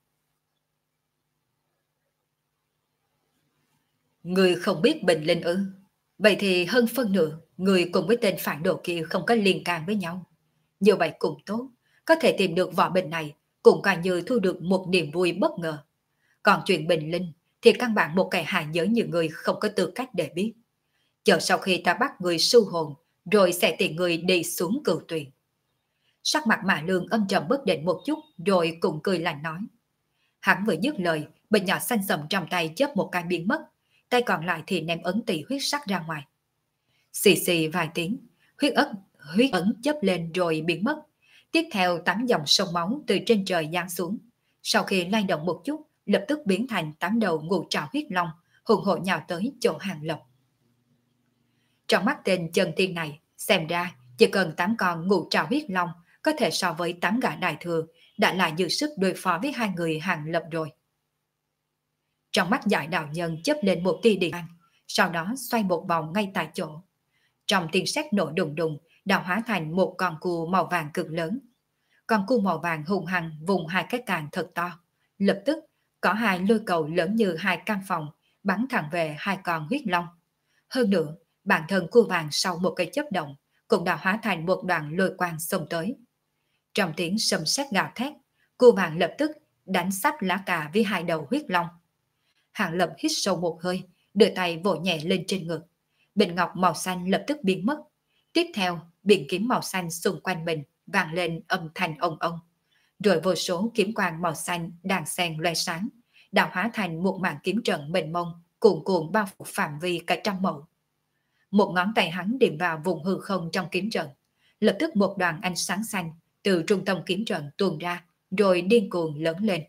Người không biết bình linh ư? Vậy thì hơn phân nửa, người cùng với tên phản đồ kia không có liên can với nhau. Như vậy cũng tốt, có thể tìm được vỏ bình này, cũng coi như thu được một niềm vui bất ngờ. Còn chuyện bình linh thì căn bản một kẻ hại giới như người không có tư cách để biết. Chờ sau khi ta bắt người sưu hồn, rồi sẽ tìm người đi xuống cửu tuyền. Sắc mặt Mã Lương âm trầm bất định một chút, rồi cũng cười lạnh nói. Hắn vừa dứt lời, bình nhỏ xanh sầm trong tay chớp một cái biến mất, tay còn lại thì ném ấn tỷ huyết sắc ra ngoài. Xì xì vài tiếng, huyết ấn chớp lên rồi biến mất. Tiếp theo 8 dòng sông máu từ trên trời giáng xuống. Sau khi lay động một chút, lập tức biến thành 8 đầu ngũ trảo huyết long, hùng hộ nhào tới chỗ Hàng Lập. Trong mắt tên chân tiên này, xem ra chỉ cần 8 con ngũ trảo huyết long có thể so với 8 gã đại thừa, đã là dư sức đối phó với hai người Hàng Lập rồi. Trong mắt giải đạo nhân chớp lên một tia điện, sau đó xoay một vòng ngay tại chỗ. Trong tiếng sét nổ đùng đùng, đã hóa thành một con cua màu vàng cực lớn. Con cua màu vàng hung hăng vùng hai cái càng thật to. Lập tức, có hai lôi cầu lớn như hai căn phòng, bắn thẳng về hai con huyết long. Hơn nữa, bản thân cua vàng sau một cái chớp động, cũng đã hóa thành một đoạn lôi quang xông tới. Trong tiếng sấm sét gào thét, cua vàng lập tức đánh sắp lá cà với hai đầu huyết long. Hàng Lập hít sâu một hơi, đưa tay vỗ nhẹ lên trên ngực. Bình ngọc màu xanh lập tức biến mất. Tiếp theo, biển kiếm màu xanh xung quanh mình vang lên âm thanh ông ông. Rồi vô số kiếm quang màu xanh đàn xen loe sáng, đã hóa thành một mảng kiếm trận mênh mông, cuồn cuộn bao phủ phạm vi cả trăm mẫu. Một ngón tay hắn điểm vào vùng hư không trong kiếm trận, lập tức một đoàn ánh sáng xanh từ trung tâm kiếm trận tuôn ra, rồi điên cuồng lớn lên.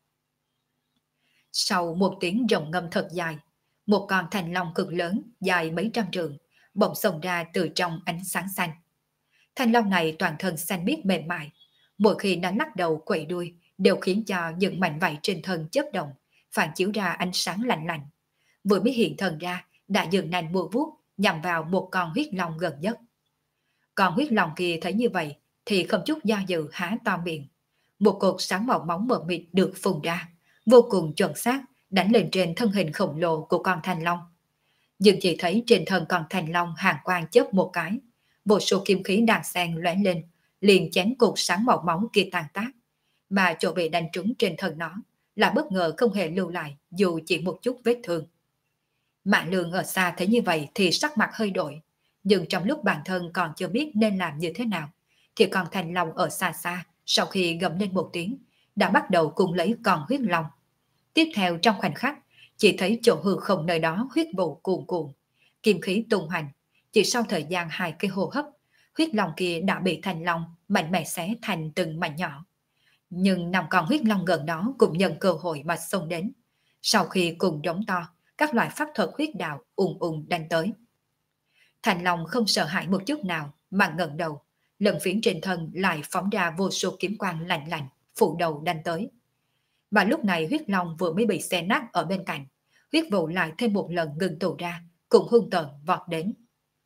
Sau một tiếng rồng ngâm thật dài, một con thanh long cực lớn dài mấy trăm trượng bỗng xông ra từ trong ánh sáng xanh. Thanh long này toàn thân xanh biếc mềm mại, mỗi khi nó lắc đầu quẩy đuôi đều khiến cho những mảnh vảy trên thân chớp động, phản chiếu ra ánh sáng lạnh lạnh. Vừa mới hiện thân ra, đã dừng nành bùa vuốt nhằm vào một con huyết long gần nhất. Con huyết long kia thấy như vậy thì không chút do dự há to miệng. Một cột sáng màu máu mờ mịt được phun ra, vô cùng chuẩn xác đánh lên trên thân hình khổng lồ của con thanh long. Nhưng chỉ thấy trên thân con thanh long hàn quang chớp một cái, vô số kim khí đàn xen lóe lên, liền chém cột sáng màu máu kia tan tác, mà chỗ bị đánh trúng trên thân nó là bất ngờ không hề lưu lại dù chỉ một chút vết thương. Mã Lương ở xa thấy như vậy thì sắc mặt hơi đổi, nhưng trong lúc bản thân còn chưa biết nên làm như thế nào, thì con thanh long ở xa xa sau khi gầm lên một tiếng đã bắt đầu cùng lấy con huyết long. Tiếp theo trong khoảnh khắc, chỉ thấy chỗ hư không nơi đó huyết vụ cuồn cuộn, kim khí tung hoành. Chỉ sau thời gian 2 cái hô hấp, huyết long kia đã bị thanh long mạnh mẽ xé thành từng mảnh nhỏ. Nhưng 5 con huyết long gần đó cũng nhận cơ hội mà xông đến. Sau khi cùng đống to, các loại pháp thuật huyết đạo ùn ùn đánh tới. Thành Long không sợ hãi một chút nào mà ngẩng đầu, lần phiến trên thân lại phóng ra vô số kiếm quang lạnh lạnh, phủ đầu đánh tới. Và lúc này huyết long vừa mới bị xé nát ở bên cạnh, huyết vụ lại thêm một lần ngừng tụ ra, cùng hung tợn vọt đến.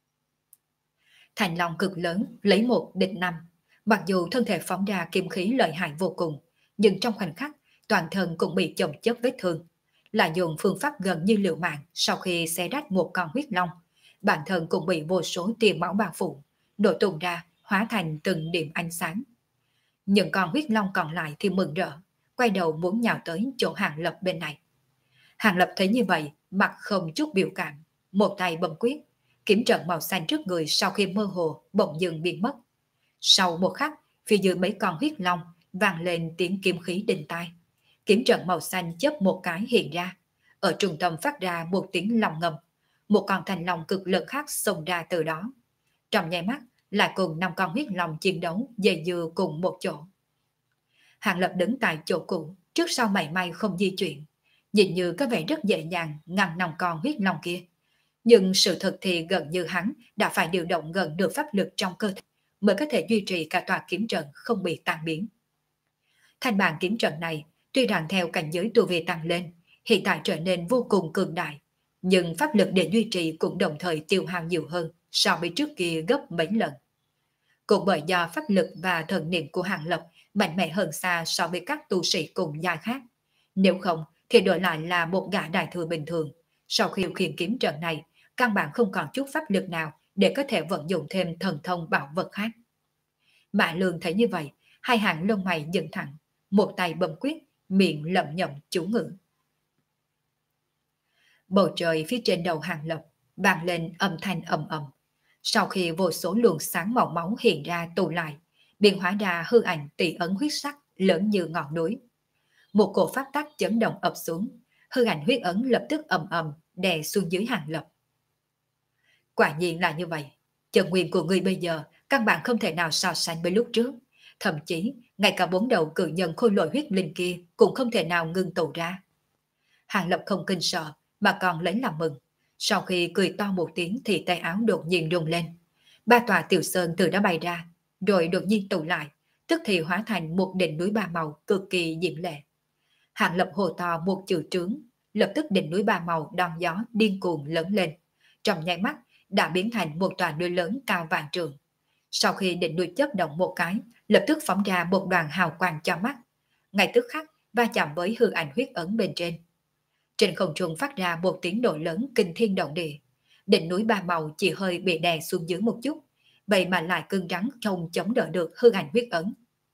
Thành Long cực lớn, lấy một địch năm. Mặc dù thân thể phóng ra kiếm khí lợi hại vô cùng, nhưng trong khoảnh khắc, toàn thân cũng bị chồng chất vết thương. Là dùng phương pháp gần như liều mạng sau khi xé rách một con huyết long. Bản thân cũng bị vô số tia máu bao phủ, đổ tung ra, hóa thành từng điểm ánh sáng. Những con huyết long còn lại thì mừng rỡ, quay đầu muốn nhào tới chỗ Hàng Lập bên này. Hàng Lập thấy như vậy, mặt không chút biểu cảm, một tay bấm quyết, kiếm trận màu xanh trước người sau khi mơ hồ bỗng dừng biến mất. Sau một khắc, phía dưới mấy con huyết long vang lên tiếng kiếm khí đinh tai. Kiếm trận màu xanh chớp một cái hiện ra, ở trung tâm phát ra một tiếng long ngầm, một con thành long cực lực khác xông ra từ đó. Trong nháy mắt, lại cùng 5 con huyết long chiến đấu dây dưa cùng một chỗ. Hàng Lập đứng tại chỗ cũ, trước sau mảy may không di chuyển, nhìn như có vẻ rất dễ dàng ngăn 5 con huyết long kia. Nhưng sự thật thì gần như hắn đã phải điều động gần được pháp lực trong cơ thể mới có thể duy trì cả tòa kiếm trận không bị tan biến. Thanh bản kiếm trận này tuy rằng theo cảnh giới tu vi tăng lên, hiện tại trở nên vô cùng cường đại, nhưng pháp lực để duy trì cũng đồng thời tiêu hao nhiều hơn so với trước kia gấp mấy lần. Cũng bởi do pháp lực và thần niệm của Hàng Lập mạnh mẽ hơn xa so với các tu sĩ cùng giai khác. Nếu không thì đổi lại là một gã đại thừa bình thường, sau khi điều khiển kiếm trận này, căn bản không còn chút pháp lực nào để có thể vận dụng thêm thần thông bảo vật khác. Mã Lương thấy như vậy, hai hàng lông mày dựng thẳng, một tay bấm quyết, miệng lẩm nhẩm chú ngữ. Bầu trời phía trên đầu Hàng Lập vang lên âm thanh ầm ầm. Sau khi vô số luồng sáng màu máu hiện ra tụ lại, biến hóa ra hư ảnh tỷ ấn huyết sắc lớn như ngọn núi. Một cổ pháp tắc chấn động ập xuống, hư ảnh huyết ấn lập tức ầm ầm đè xuống dưới Hàng Lập. Quả nhiên là như vậy, chân nguyên của ngươi bây giờ căn bản không thể nào so sánh với lúc trước, thậm chí ngay cả 4 đầu cự nhân khôi lỗi huyết linh kia cũng không thể nào ngưng tụ ra. Hàng Lập không kinh sợ mà còn lấy làm mừng. Sau khi cười to một tiếng thì tay áo đột nhiên rung lên. 3 tòa tiểu sơn từ đó bay ra, rồi đột nhiên tụ lại, tức thì hóa thành một đỉnh núi 3 màu cực kỳ diễm lệ. Hàng Lập hồ to một chữ trướng, lập tức đỉnh núi 3 màu đón gió điên cuồng lớn lên. Trong nháy mắt đã biến thành một tòa núi lớn cao vạn trượng. Sau khi đỉnh núi chớp động một cái, lập tức phóng ra một đoàn hào quang cho mắt. Ngay tức khắc va chạm với hư ảnh huyết ấn bên trên. Trên không trung phát ra một tiếng nổ lớn kinh thiên động địa. Đỉnh núi 3 màu chỉ hơi bị đè xuống dưới một chút, vậy mà lại cứng rắn không chống đỡ được hư ảnh huyết ấn.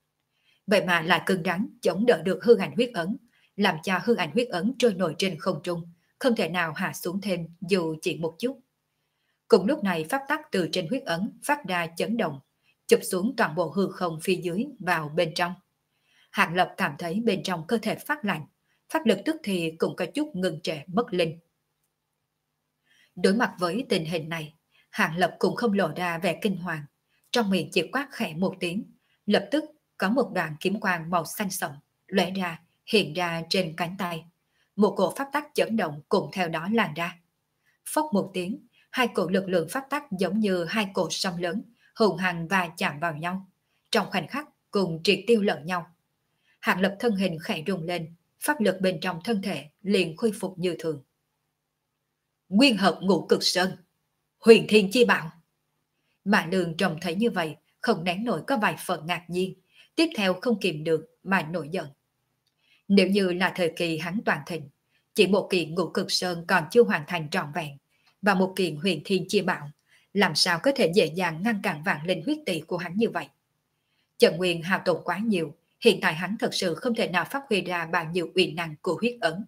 Làm cho hư ảnh huyết ấn trôi nổi trên không trung, không thể nào hạ xuống thêm dù chỉ một chút. Cùng lúc này pháp tắc từ trên huyết ấn phát ra chấn động, chụp xuống toàn bộ hư không phía dưới vào bên trong. Hàng Lập cảm thấy bên trong cơ thể phát lạnh, pháp lực tức thì cũng có chút ngừng trệ mất linh. Đối mặt với tình hình này, Hàng Lập cũng không lộ ra vẻ kinh hoàng, trong miệng chỉ quát khẽ một tiếng, lập tức có một đoạn kiếm quang màu xanh sẫm lóe ra, hiện ra trên cánh tay. Một cổ pháp tắc chấn động cùng theo đó lan ra. Phốc một tiếng, 2 cổ lực lượng pháp tắc giống như 2 cổ sông lớn, hùng hăng và chạm vào nhau, trong khoảnh khắc cùng triệt tiêu lẫn nhau. Hàng Lập thân hình khẽ rung lên, pháp lực bên trong thân thể liền khôi phục như thường. Nguyên hợp ngũ cực sơn, huyền thiên chi bảo. Mã Lương trông thấy như vậy, không nén nổi có vài phần ngạc nhiên, tiếp theo không kìm được mà nổi giận. Nếu như là thời kỳ hắn toàn thịnh, chỉ một kiện ngũ cực sơn còn chưa hoàn thành trọn vẹn, và một kiện huyền thiên chi bảo, làm sao có thể dễ dàng ngăn cản vạn linh huyết tỷ của hắn như vậy. Trận nguyên hao tổn quá nhiều, hiện tại hắn thật sự không thể nào phát huy ra bao nhiêu uy năng của huyết ấn.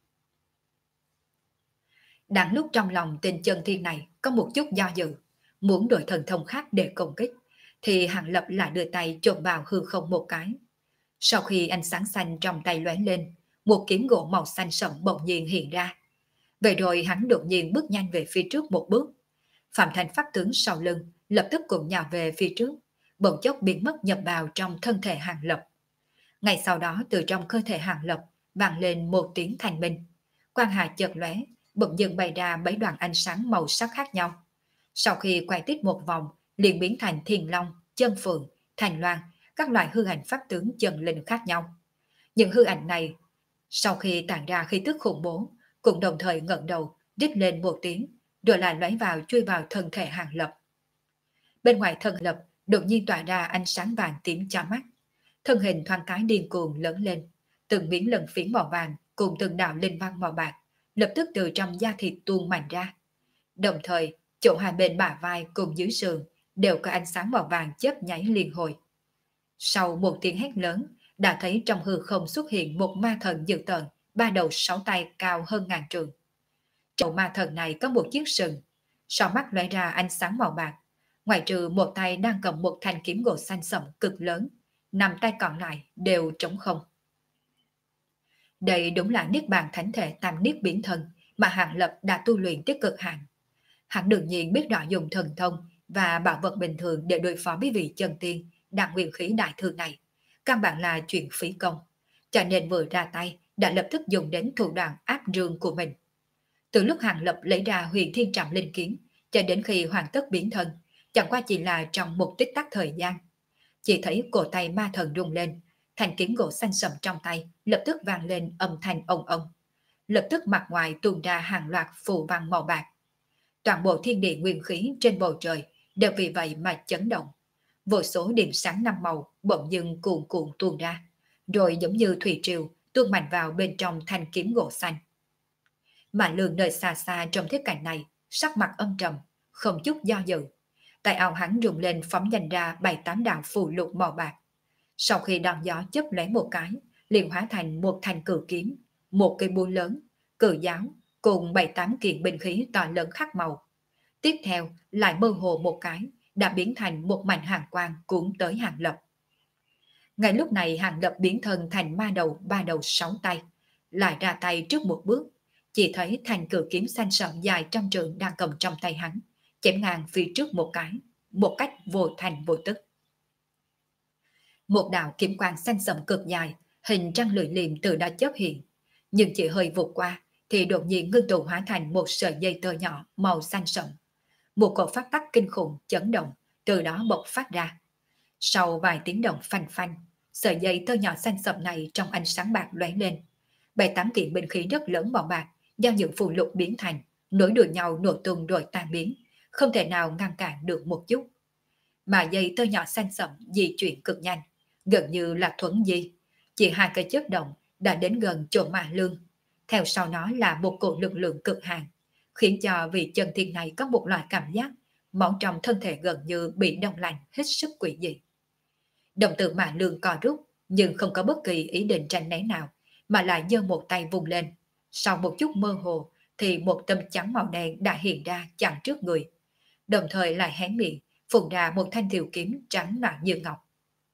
Đáng lúc trong lòng tên chân thiên này có một chút do dự, muốn đổi thần thông khác để công kích, thì Hàng Lập lại đưa tay trộn vào hư không một cái. Sau khi ánh sáng xanh trong tay lóe lên, một kiếm gỗ màu xanh sẫm bỗng nhiên hiện ra. Vậy rồi hắn đột nhiên bước nhanh về phía trước một bước. Phạm Thành pháp tướng sau lưng lập tức cũng nhào về phía trước, bỗng chốc biến mất nhập vào trong thân thể Hàng Lập. Ngay sau đó từ trong cơ thể Hàng Lập vang lên một tiếng thanh minh. Quang hà chợt lóe, bỗng dưng bày ra mấy đoàn ánh sáng màu sắc khác nhau. Sau khi quay tít một vòng, liền biến thành thiền long, chân phượng, thành loan, các loại hư ảnh pháp tướng chân linh khác nhau. Những hư ảnh này, sau khi tản ra khí tức khủng bố, cũng đồng thời ngẩng đầu, rít lên một tiếng, rồi lại lóe vào chui vào thân thể Hàng Lập. Bên ngoài thân Lập đột nhiên tỏa ra ánh sáng vàng tím cho mắt. Thân hình thoáng cái điên cuồng lớn lên, từng miếng lần phiến màu vàng cùng từng đạo linh văn màu bạc lập tức từ trong da thịt tuôn mạnh ra. Đồng thời, chỗ hai bên bả vai cùng dưới sườn đều có ánh sáng màu vàng chớp nháy liên hồi. Sau một tiếng hét lớn, đã thấy trong hư không xuất hiện một ma thần dữ tợn, ba đầu sáu tay cao hơn ngàn trượng. Trong ma thần này có một chiếc sừng, sau mắt lóe ra ánh sáng màu bạc, ngoại trừ một tay đang cầm một thanh kiếm gỗ xanh sẫm cực lớn, nằm tay còn lại đều trống không. Đây đúng là niết bàn thánh thể tam niết biển thần mà Hàng Lập đã tu luyện tới cực hạn. Hắn đương nhiên biết rõ dùng thần thông và bảo vật bình thường để đối phó với vị chân tiên đặng nguyên khí đại thương này, căn bản là chuyện phí công, cho nên vừa ra tay đã lập tức dùng đến thủ đoạn áp rương của mình. Từ lúc Hàng Lập lấy ra Huyền Thiên Trạm Linh Kiếm cho đến khi hoàn tất biến thân, chẳng qua chỉ là trong một tích tắc thời gian. Chỉ thấy cổ tay ma thần rung lên, thanh kiếm gỗ xanh sẫm trong tay lập tức vang lên âm thanh ông ông. Lập tức mặt ngoài tuôn ra hàng loạt phù văn màu bạc. Toàn bộ thiên địa nguyên khí trên bầu trời đều vì vậy mà chấn động. Vô số điểm sáng năm màu bỗng dưng cuồn cuộn tuôn ra, rồi giống như thủy triều tuôn mạnh vào bên trong thanh kiếm gỗ xanh. Mà Lương nơi xa xa trong thế cảnh này, sắc mặt âm trầm, không chút do dự. Tay áo hắn rung lên phóng nhanh ra 7-8 đạo phù lục màu bạc. Sau khi đòn gió chớp lóe một cái, liền hóa thành một thanh cử kiếm, một cây búa lớn, cử giáo cùng 7-8 kiện binh khí to lớn khác màu. Tiếp theo lại mơ hồ một cái, đã biến thành một mảnh hàng quang cuốn tới Hàng Lập. Ngay lúc này Hàng Lập biến thân thành ma đầu ba đầu sáu tay, lại ra tay trước một bước, chỉ thấy thanh cử kiếm xanh sẫm dài trăm trượng đang cầm trong tay hắn, chém ngang phía trước một cái, một cách vô thành vô tức. Một đạo kiếm quang xanh sẫm cực dài, hình trăng lưỡi liềm từ đó chớp hiện, nhưng chỉ hơi vụt qua thì đột nhiên ngưng tụ hóa thành một sợi dây tơ nhỏ màu xanh sẫm. Một cỗ phát tắc kinh khủng chấn động từ đó bộc phát ra. Sau vài tiếng động phanh phanh, sợi dây tơ nhỏ xanh sẫm này trong ánh sáng bạc lóe lên. 7-8 kiện binh khí rất lớn màu bạc do những phù lục biến thành, nối đuôi nhau nổ tung rồi tan biến, không thể nào ngăn cản được một chút. Mà dây tơ nhỏ xanh sẫm di chuyển cực nhanh, gần như là thuấn di, chỉ hai cây chớp động đã đến gần chỗ mà Lương. Theo sau nó là một cỗ lực lượng cực hạn, khiến cho vị chân thiên này có một loại cảm giác máu trong thân thể gần như bị đông lạnh hết sức quỷ dị. Đồng tử mà Lương co rút, nhưng không có bất kỳ ý định tranh né nào, mà lại giơ một tay vùng lên. Sau một chút mơ hồ thì một tấm chắn màu đen đã hiện ra chặn trước người, đồng thời lại hé miệng phun ra một thanh tiểu kiếm trắng loạn như ngọc.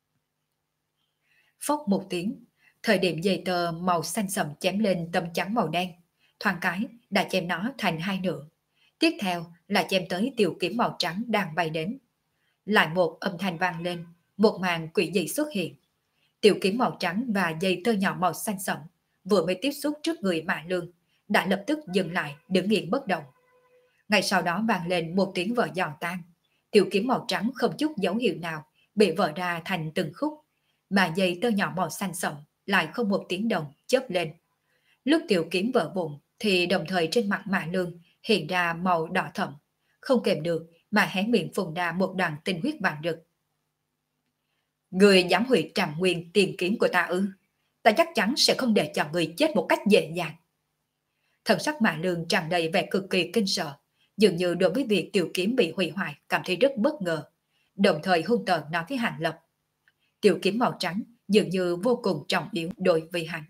Phốc một tiếng, thời điểm dây tơ màu xanh sẫm chém lên tấm chắn màu đen, thoáng cái đã chém nó thành hai nửa. Tiếp theo là chém tới tiểu kiếm màu trắng đang bay đến. Lại một âm thanh vang lên, một màn quỷ dị xuất hiện. Tiểu kiếm màu trắng và dây tơ nhỏ màu xanh sẫm vừa mới tiếp xúc trước người Mã Lương, đã lập tức dừng lại đứng yên bất động. Ngay sau đó vang lên một tiếng vỡ giòn tan. Tiểu kiếm màu trắng không chút dấu hiệu nào bị vỡ ra thành từng khúc, mà dây tơ nhỏ màu xanh sẫm lại không một tiếng động chớp lên. Lúc tiểu kiếm vỡ vụn thì đồng thời trên mặt Mã Lương hiện ra màu đỏ thẫm, không kèm được mà hé miệng phun ra một đoàn tinh huyết vàng rực. Người dám hủy Trảm Nguyên tiền kiếm của ta ư? Ta chắc chắn sẽ không để cho người chết một cách dễ dàng. Thần sắc Mã Lương tràn đầy vẻ cực kỳ kinh sợ, dường như đối với việc tiểu kiếm bị hủy hoại cảm thấy rất bất ngờ, đồng thời hung tợn nói với Hàng Lập. Tiểu kiếm màu trắng dường như vô cùng trọng yếu đối với hắn.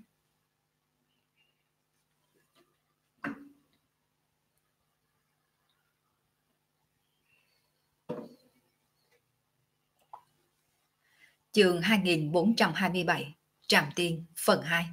Chương 2427, Trảm Tiên, phần 2.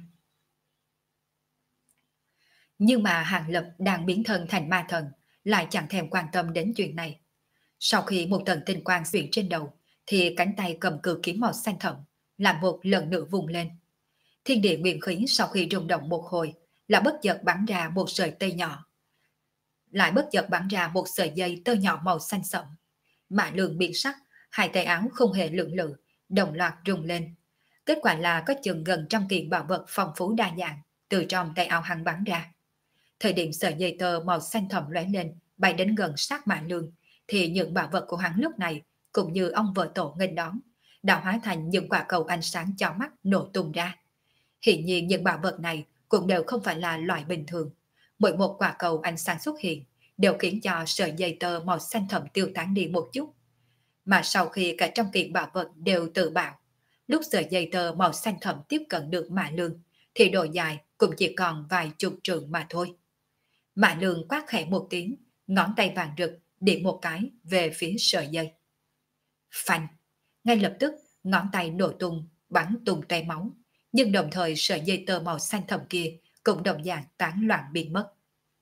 Nhưng mà Hàng Lập đang biến thân thành ma thần, lại chẳng thèm quan tâm đến chuyện này. Sau khi một tầng tinh quang xuyên trên đầu, thì cánh tay cầm cự kiếm màu xanh thẫm lại một lần nữa vùng lên. Thiên địa nguyên khí sau khi rung động một hồi là bất chợt bắn ra một sợi tơ nhỏ, lại bất chợt bắn ra một sợi dây tơ nhỏ màu xanh sẫm. Mã Lương biến sắc, hai tay áo không hề lưỡng lự, đồng loạt rung lên. Kết quả là có chừng gần trăm kiện bảo vật phong phú đa dạng từ trong tay áo hắn bắn ra. Thời điểm sợi dây tơ màu xanh thẫm lóe lên, bay đến gần sát Mã Lương, thì những bảo vật của hắn lúc này cũng như ông vợ tổ nghênh đón, đã hóa thành những quả cầu ánh sáng chói mắt nổ tung ra. Hiển nhiên những bảo vật này cũng đều không phải là loại bình thường. Mỗi một quả cầu ánh sáng xuất hiện đều khiến cho sợi dây tơ màu xanh thẫm tiêu tán đi một chút. Mà sau khi cả trong kiện bảo vật đều tự bạo, lúc sợi dây tơ màu xanh thẫm tiếp cận được Mã Lương, thì độ dài cũng chỉ còn vài chục trượng mà thôi. Mã Lương quát khẽ một tiếng, ngón tay vàng rực điểm một cái về phía sợi dây. Phanh! Ngay lập tức ngón tay nổ tung, bắn tung tóe máu, nhưng đồng thời sợi dây tơ màu xanh thẫm kia cũng đồng dạng tán loạn biến mất.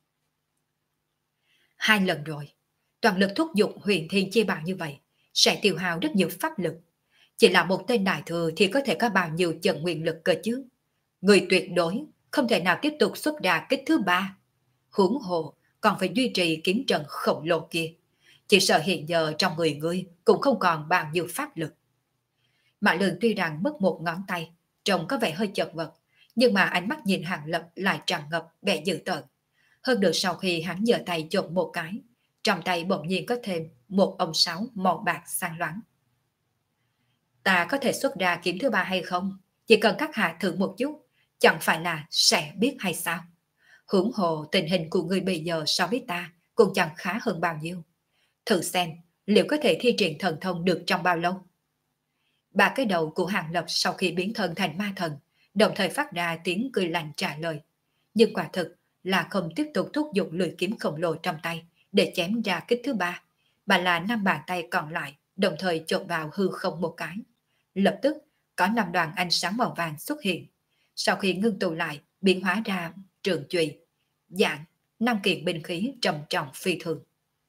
Hai lần rồi, toàn lực thúc giục huyền thiên chi bảo như vậy sẽ tiêu hao rất nhiều pháp lực. Chỉ là một tên đại thừa thì có thể có bao nhiêu trận nguyên lực cơ chứ? Người tuyệt đối không thể nào tiếp tục xuất ra kích thứ ba. Huống hồ còn phải duy trì kiếm trận khổng lồ kia. Chỉ sợ hiện giờ trong người ngươi cũng không còn bao nhiêu pháp lực. Mã Lương tuy rằng mất một ngón tay, trông có vẻ hơi chật vật, nhưng mà ánh mắt nhìn Hàng Lập lại tràn ngập vẻ dữ tợn. Hơn được sau khi hắn giơ tay chộp một cái, trong tay bỗng nhiên có thêm một ông sáo màu bạc sáng loáng. Ta có thể xuất ra kiếm thứ ba hay không? Chỉ cần các hạ thử một chút, chẳng phải là sẽ biết hay sao? Huống hồ tình hình của người bây giờ so với ta cũng chẳng khá hơn bao nhiêu. Thử xem, liệu có thể thi triển thần thông được trong bao lâu? Ba cái đầu của Hàng Lập sau khi biến thân thành ma thần, đồng thời phát ra tiếng cười lạnh trả lời. Nhưng quả thực là không tiếp tục thúc giục lưỡi kiếm khổng lồ trong tay để chém ra kích thứ ba, mà là năm bàn tay còn lại đồng thời chộp vào hư không một cái. Lập tức có năm đoàn ánh sáng màu vàng xuất hiện. Sau khi ngưng tụ lại, biến hóa ra trường chùy, dạng, năm kiện binh khí trầm trọng phi thường.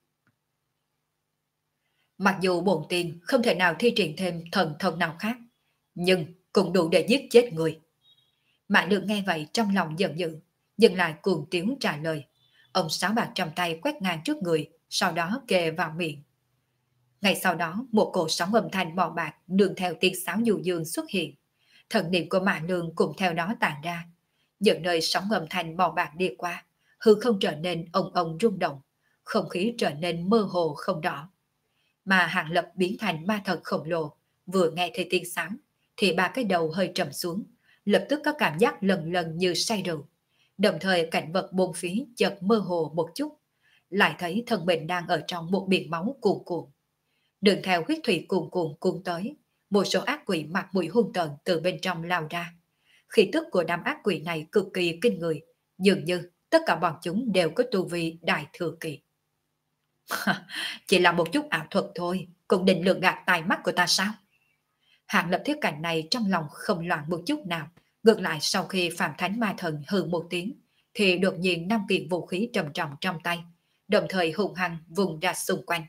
Mặc dù bổn tiên không thể nào thi triển thêm thần thông nào khác, nhưng cũng đủ để giết chết người. Mã Lượng nghe vậy trong lòng giận dữ, dừng lại cuồng tiếu trả lời. Ông sáo bạc trong tay quét ngang trước người, sau đó kề vào miệng. Ngay sau đó, một cột sóng âm thanh màu bạc nương theo tiếng sáo du dương xuất hiện. Thần niệm của Mã Lượng cũng theo đó tản ra. Những nơi sóng âm thanh màu bạc đi qua, hư không trở nên ong ong rung động, không khí trở nên mơ hồ không rõ. Mà Hàng Lập biến thành ma thần khổng lồ, vừa nghe thấy tiếng sáo, thì ba cái đầu hơi trầm xuống, lập tức có cảm giác lần lần như say rượu. Đồng thời cảnh vật bốn phía chợt mơ hồ một chút, lại thấy thân mình đang ở trong một biển máu cuồn cuộn. Đường theo huyết thủy cuồn cuộn cuốn tới, một số ác quỷ mặt mũi hung tợn từ bên trong lao ra. Khí tức của đám ác quỷ này cực kỳ kinh người, dường như tất cả bọn chúng đều có tu vi đại thừa kỳ. Chỉ là một chút ảo thuật thôi, cũng định lường gạt tai mắt của ta sao? Hạng Lập thấy cảnh này trong lòng không loạn một chút nào. Ngược lại sau khi Phạm Thánh Ma Thần hừ một tiếng, thì đột nhiên năm kiện vũ khí trầm trọng trong tay, đồng thời hùng hăng vùng ra xung quanh.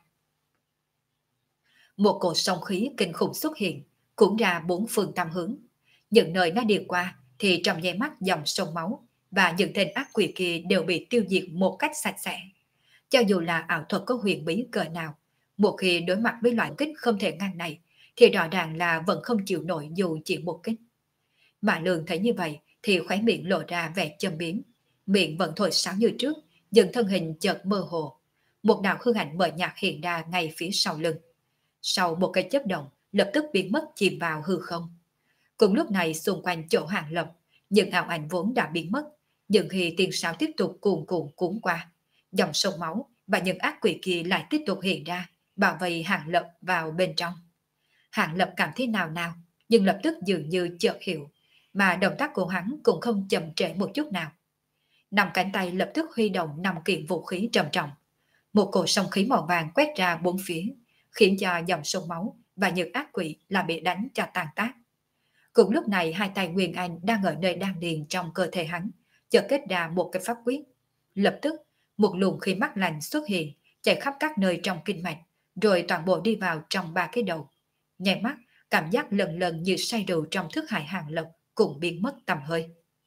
Một cột sóng khí kinh khủng xuất hiện, cuốn ra bốn phương tam hướng. Những nơi nó đi qua thì trong nháy mắt dòng sông máu và những tên ác quỷ kia đều bị tiêu diệt một cách sạch sẽ. Cho dù là ảo thuật có huyền bí cỡ nào, một khi đối mặt với loại kích không thể ngăn này, thì rõ ràng là vẫn không chịu nổi dù chỉ một kích. Mã Lương thấy như vậy thì khóe miệng lộ ra vẻ châm biếm, miệng vẫn thổi sáo như trước, dần thân hình chợt mơ hồ. Một đạo hư ảnh mờ nhạt hiện ra ngay phía sau lưng. Sau một cái chớp động, lập tức biến mất chìm vào hư không. Cùng lúc này xung quanh chỗ Hàng Lập, những ảo ảnh vốn đã biến mất, nhưng khi tiếng sáo tiếp tục cuồn cuộn cuốn qua, dòng sông máu và những ác quỷ kia lại tiếp tục hiện ra, bảo vệ Hàng Lập vào bên trong. Hàng Lập cảm thấy nào nào, nhưng lập tức dường như chợt hiểu, mà động tác của hắn cũng không chậm trễ một chút nào. Năm cánh tay lập tức huy động năm kiện vũ khí trầm trọng. Một cột sóng khí màu vàng quét ra bốn phía, khiến cho dòng sông máu và những ác quỷ là bị đánh cho tàn tác. Cùng lúc này hai tay Nguyên Anh đang ở nơi đan điền trong cơ thể hắn, chợt kết ra một cái pháp quyết. Lập tức, một luồng khí mát lạnh xuất hiện, chạy khắp các nơi trong kinh mạch, rồi toàn bộ đi vào trong ba cái đầu. Nhẹ mắt, cảm giác lần lần như say rượu trong thức hải Hàng Lập cũng biến mất tầm hơi.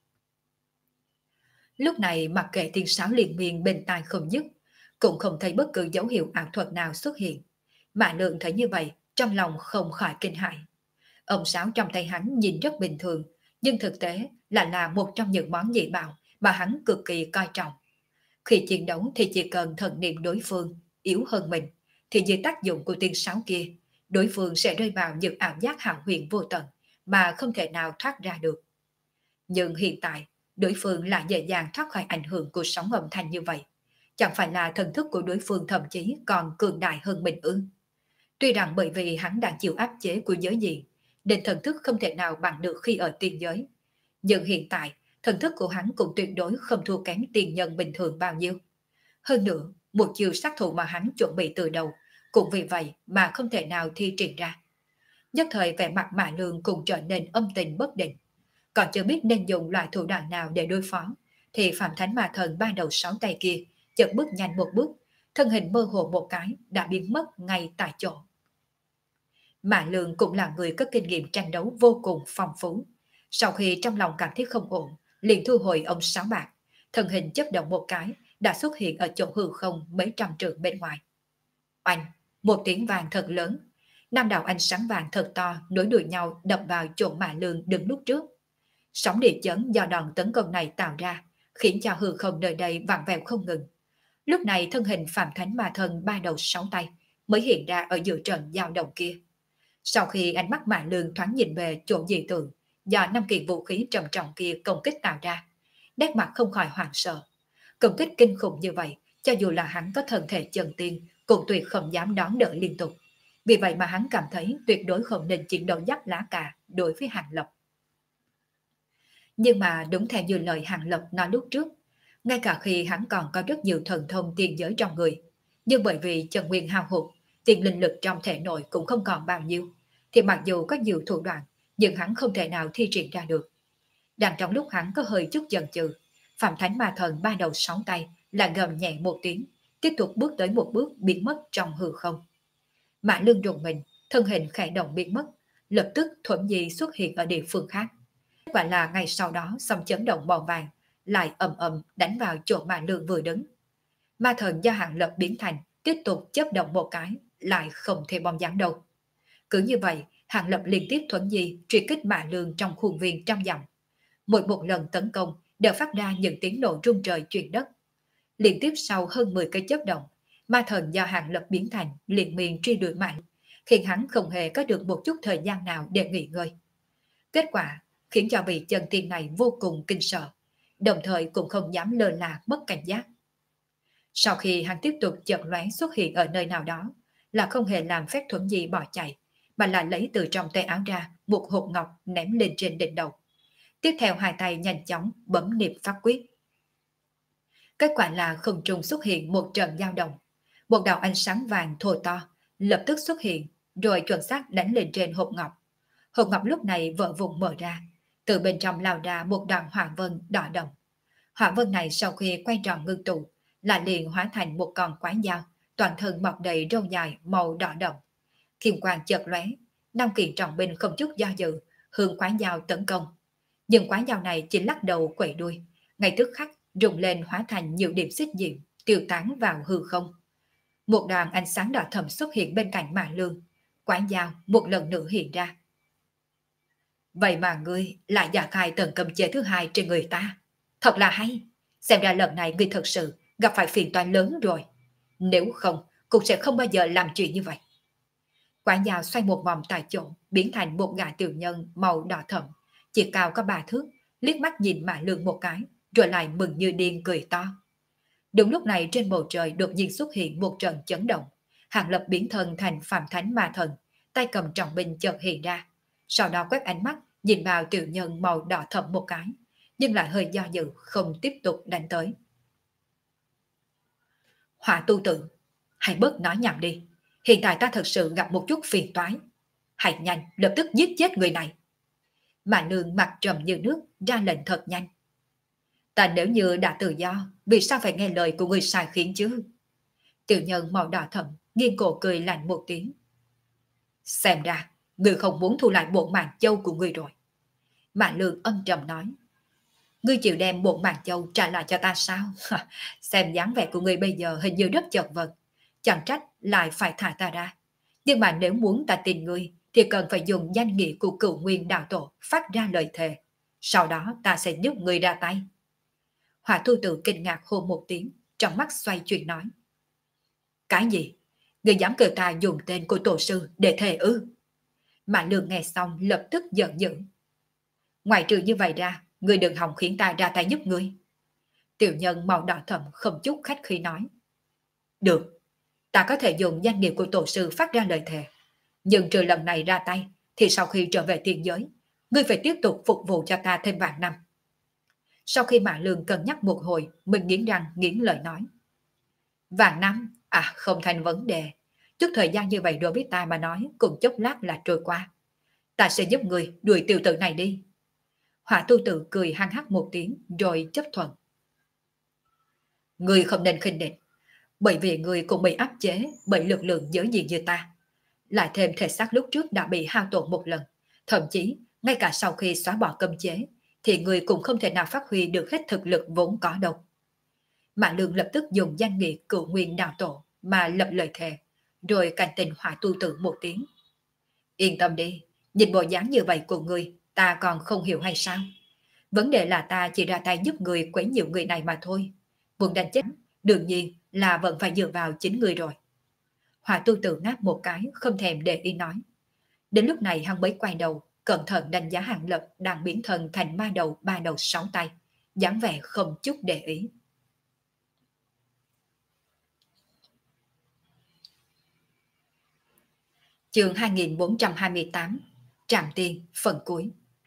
Lúc này mặc kệ tiếng sáo liên miên bên tai không dứt, cũng không thấy bất cứ dấu hiệu ảo thuật nào xuất hiện. Mã Lượng thấy như vậy, trong lòng không khỏi kinh hãi. Ông sáo trong tay hắn nhìn rất bình thường, nhưng thực tế là một trong những món dị bảo mà hắn cực kỳ coi trọng. Khi chiến đấu thì chỉ cần thần niệm đối phương yếu hơn mình, thì dưới tác dụng của tiếng sáo kia, đối phương sẽ rơi vào những ảo giác hão huyền vô tận mà không thể nào thoát ra được. Nhưng hiện tại, đối phương lại dễ dàng thoát khỏi ảnh hưởng của sóng âm thanh như vậy. Chẳng phải là thần thức của đối phương thậm chí còn cường đại hơn mình ư? Tuy rằng bởi vì hắn đã chịu áp chế của giới diện, nên thần thức không thể nào bằng được khi ở tiên giới. Nhưng hiện tại, thần thức của hắn cũng tuyệt đối không thua kém tiền nhân bình thường bao nhiêu. Hơn nữa, một chiều sát thủ mà hắn chuẩn bị từ đầu, cũng vì vậy mà không thể nào thi triển ra. Nhất thời vẻ mặt Mã Lương cũng trở nên âm tình bất định. Còn chưa biết nên dùng loại thủ đoạn nào để đối phó, thì Phạm Thánh Ma Thần ba đầu sáu tay kia chợt bước nhanh một bước, thân hình mơ hồ một cái đã biến mất ngay tại chỗ. Mã Lương cũng là người có kinh nghiệm tranh đấu vô cùng phong phú. Sau khi trong lòng cảm thấy không ổn, liền thu hồi ông sáo bạc, thân hình chấp động một cái đã xuất hiện ở chỗ hư không mấy trăm trượng bên ngoài. Oanh, một tiếng vàng thật lớn, năm đạo ánh sáng vàng thật to nối đuôi nhau đập vào chỗ Mã Lương đứng lúc trước. Sóng địa chấn do đòn tấn công này tạo ra, khiến cho hư không nơi đây vặn vẹo không ngừng. Lúc này thân hình Phạm Thánh Ma Thần ba đầu sáu tay mới hiện ra ở giữa trận giao động kia. Sau khi ánh mắt Mã Lương thoáng nhìn về chỗ dị tượng do năm kiện vũ khí trầm trọng kia công kích tạo ra, nét mặt không khỏi hoảng sợ. Công kích kinh khủng như vậy, cho dù là hắn có thân thể chân tiên, cũng tuyệt không dám đón đỡ liên tục. Vì vậy mà hắn cảm thấy tuyệt đối không nên chiến đấu dắt lá cà đối với Hàng Lập. Nhưng mà đúng theo như lời Hàng Lập nói lúc trước, ngay cả khi hắn còn có rất nhiều thần thông tiên giới trong người, nhưng bởi vì chân nguyên hao hụt, tiền linh lực trong thể nội cũng không còn bao nhiêu, thì mặc dù có nhiều thủ đoạn, nhưng hắn không thể nào thi triển ra được. Đang trong lúc hắn có hơi chút chần chừ, Phạm Thánh Ma Thần ba đầu sáu tay là gầm nhẹ một tiếng, tiếp tục bước tới một bước biến mất trong hư không. Mã Lương rùng mình, thân hình khẽ động biến mất, lập tức thuận di xuất hiện ở địa phương khác. Và là ngày sau đó sóng chấn động màu vàng lại ầm ầm đánh vào chỗ Mã Lương vừa đứng. Ma thần do Hàng Lập biến thành tiếp tục chớp động một cái, lại không thể bom dáng đâu. Cứ như vậy, Hàng Lập liên tiếp thuận di truy kích Mã Lương trong khuôn viên trăm dặm. Mỗi một lần tấn công đều phát ra những tiếng nổ rung trời chuyển đất. Liên tiếp sau hơn 10 cái chớp động, ma thần do Hàng Lập biến thành liền miên truy đuổi Mã Lương, khiến hắn không hề có được một chút thời gian nào để nghỉ ngơi. Kết quả khiến cho vị chân tiên này vô cùng kinh sợ, đồng thời cũng không dám lơ là mất cảnh giác. Sau khi hắn tiếp tục chợt lóe xuất hiện ở nơi nào đó, là không hề làm phép thuận gì bỏ chạy, mà là lấy từ trong tay áo ra một hộp ngọc ném lên trên đỉnh đầu. Tiếp theo hai tay nhanh chóng bấm niệm pháp quyết. Kết quả là không trung xuất hiện một trận dao động, một đạo ánh sáng vàng thô to lập tức xuất hiện, rồi chuẩn xác đánh lên trên hộp ngọc. Hộp ngọc lúc này vỡ vụn mở ra, từ bên trong lao ra một đoàn hỏa vân đỏ đồng. Hỏa vân này sau khi quay tròn ngưng tụ, là liền hóa thành một con quái dao, toàn thân mọc đầy râu dài màu đỏ đồng. Kim quang chợt lóe, năm kiện trọng binh không chút do dự, hướng quái dao tấn công. Nhưng quái dao này chỉ lắc đầu quẩy đuôi, ngay tức khắc rung lên hóa thành nhiều điểm xích diệm, tiêu tán vào hư không. Một đoàn ánh sáng đỏ thẫm xuất hiện bên cạnh Mã Lương, quái dao một lần nữa hiện ra. Vậy mà ngươi lại giả khai tầng cầm chế thứ hai trên người ta. Thật là hay. Xem ra lần này ngươi thật sự gặp phải phiền toái lớn rồi. Nếu không, cũng sẽ không bao giờ làm chuyện như vậy. Quản dao xoay một vòng tại chỗ, biến thành một gã tiểu nhân màu đỏ thẫm, chỉ cao có 3 thước, liếc mắt nhìn Mã Lương một cái, rồi lại mừng như điên cười to. Đúng lúc này trên bầu trời đột nhiên xuất hiện một trận chấn động. Hàng Lập biến thân thành Phạm Thánh Ma Thần, tay cầm trọng binh chợt hiện ra. Sau đó quét ánh mắt nhìn vào tiểu nhân màu đỏ thẫm một cái, nhưng lại hơi do dự không tiếp tục đánh tới. Hỏa tu tử, hãy bớt nói nhảm đi. Hiện tại ta thật sự gặp một chút phiền toái. Hãy nhanh lập tức giết chết người này. Mà Lương mặt trầm như nước ra lệnh thật nhanh. Ta nếu như đã tự do, vì sao phải nghe lời của người sai khiến chứ? Tiểu nhân màu đỏ thẫm nghiêng cổ cười lạnh một tiếng. Xem ra Ngươi không muốn thu lại bộ màn châu của ngươi rồi. Mạn Lương âm trầm nói. Ngươi chịu đem bộ màn châu trả lại cho ta sao? Xem dáng vẻ của ngươi bây giờ hình như rất chật vật. Chẳng trách lại phải thả ta ra. Nhưng mà nếu muốn ta tin ngươi thì cần phải dùng danh nghĩa của cựu nguyên đạo tổ phát ra lời thề. Sau đó ta sẽ giúp ngươi ra tay. Hỏa Thu Tử kinh ngạc hô một tiếng, trong mắt xoay chuyển nói. Cái gì? Ngươi dám kêu ta dùng tên của tổ sư để thề ư? Mạn Lương nghe xong lập tức giận dữ. Ngoài trừ như vậy ra, ngươi đừng hòng khiến ta ra tay giúp ngươi. Tiểu nhân màu đỏ thẫm không chút khách khí nói. Được, ta có thể dùng danh nghĩa của tổ sư phát ra lời thề. Nhưng trừ lần này ra tay, thì sau khi trở về tiên giới, ngươi phải tiếp tục phục vụ cho ta thêm vạn năm. Sau khi Mạn Lương cân nhắc một hồi, mình nghiến răng nghiến lợi nói. Vạn năm? À, không thành vấn đề. Chút thời gian như vậy đối với ta mà nói cũng chốc lát là trôi qua. Ta sẽ giúp người đuổi tiểu tử này đi. Hỏa Tu Tử cười hăng hắc một tiếng rồi chấp thuận. Người không nên khinh địch, bởi vì người cũng bị áp chế bởi lực lượng giới diện như ta. Lại thêm thể xác lúc trước đã bị hao tổn một lần, thậm chí ngay cả sau khi xóa bỏ cấm chế thì người cũng không thể nào phát huy được hết thực lực vốn có đâu. Mã Lương lập tức dùng danh nghĩa cựu nguyên đạo tổ mà lập lời thề, rồi cảnh tình Hỏa Tu Tử một tiếng. Yên tâm đi, nhìn bộ dáng như vậy của người, ta còn không hiểu hay sao? Vấn đề là ta chỉ ra tay giúp người quấy nhiễu người này mà thôi. Muốn đánh chết, đương nhiên là vẫn phải dựa vào chính người rồi. Hỏa Tu Tử ngáp một cái, không thèm để ý nói. Đến lúc này hắn mới quay đầu, cẩn thận đánh giá Hàng Lập đang biến thân thành ma đầu ba đầu sáu tay, dáng vẻ không chút để ý. Chương 2428, Trạm Tiên, phần cuối.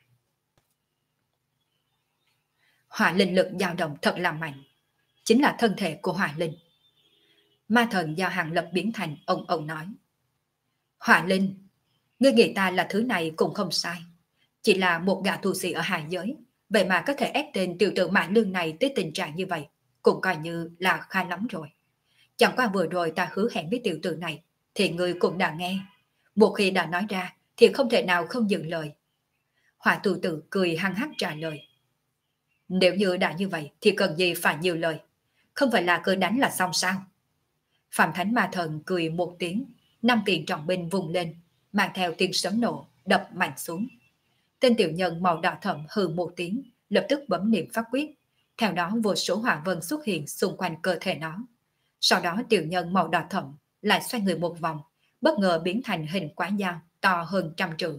Hỏa linh lực dao động thật là mạnh, chính là thân thể của hỏa linh. Ma thần do Hàng Lập biến thành, ông nói. Hỏa linh, ngươi nghĩ ta là thứ này cũng không sai. Chỉ là một gã tu sĩ ở hạ giới, vậy mà có thể ép tên tiểu tử Mã Lương này tới tình trạng như vậy, cũng coi như là khá lắm rồi. Chẳng qua vừa rồi ta hứa hẹn với tiểu tử này, thì ngươi cũng đã nghe. Một khi đã nói ra, thì không thể nào không dừng lời. Hỏa tu tử cười hăng hắc trả lời. Nếu như đã như vậy, thì cần gì phải nhiều lời. Không phải là cứ đánh là xong sao? Phạm Thánh Ma Thần cười một tiếng, năm kiện trọng binh vùng lên, mang theo tiếng sấm nổ, đập mạnh xuống. Tên tiểu nhân màu đỏ thẫm hừ một tiếng, lập tức bấm niệm pháp quyết. Theo đó vô số hỏa vân xuất hiện xung quanh cơ thể nó. Sau đó tiểu nhân màu đỏ thẫm lại xoay người một vòng, bất ngờ biến thành hình quái dao to hơn 100 trượng.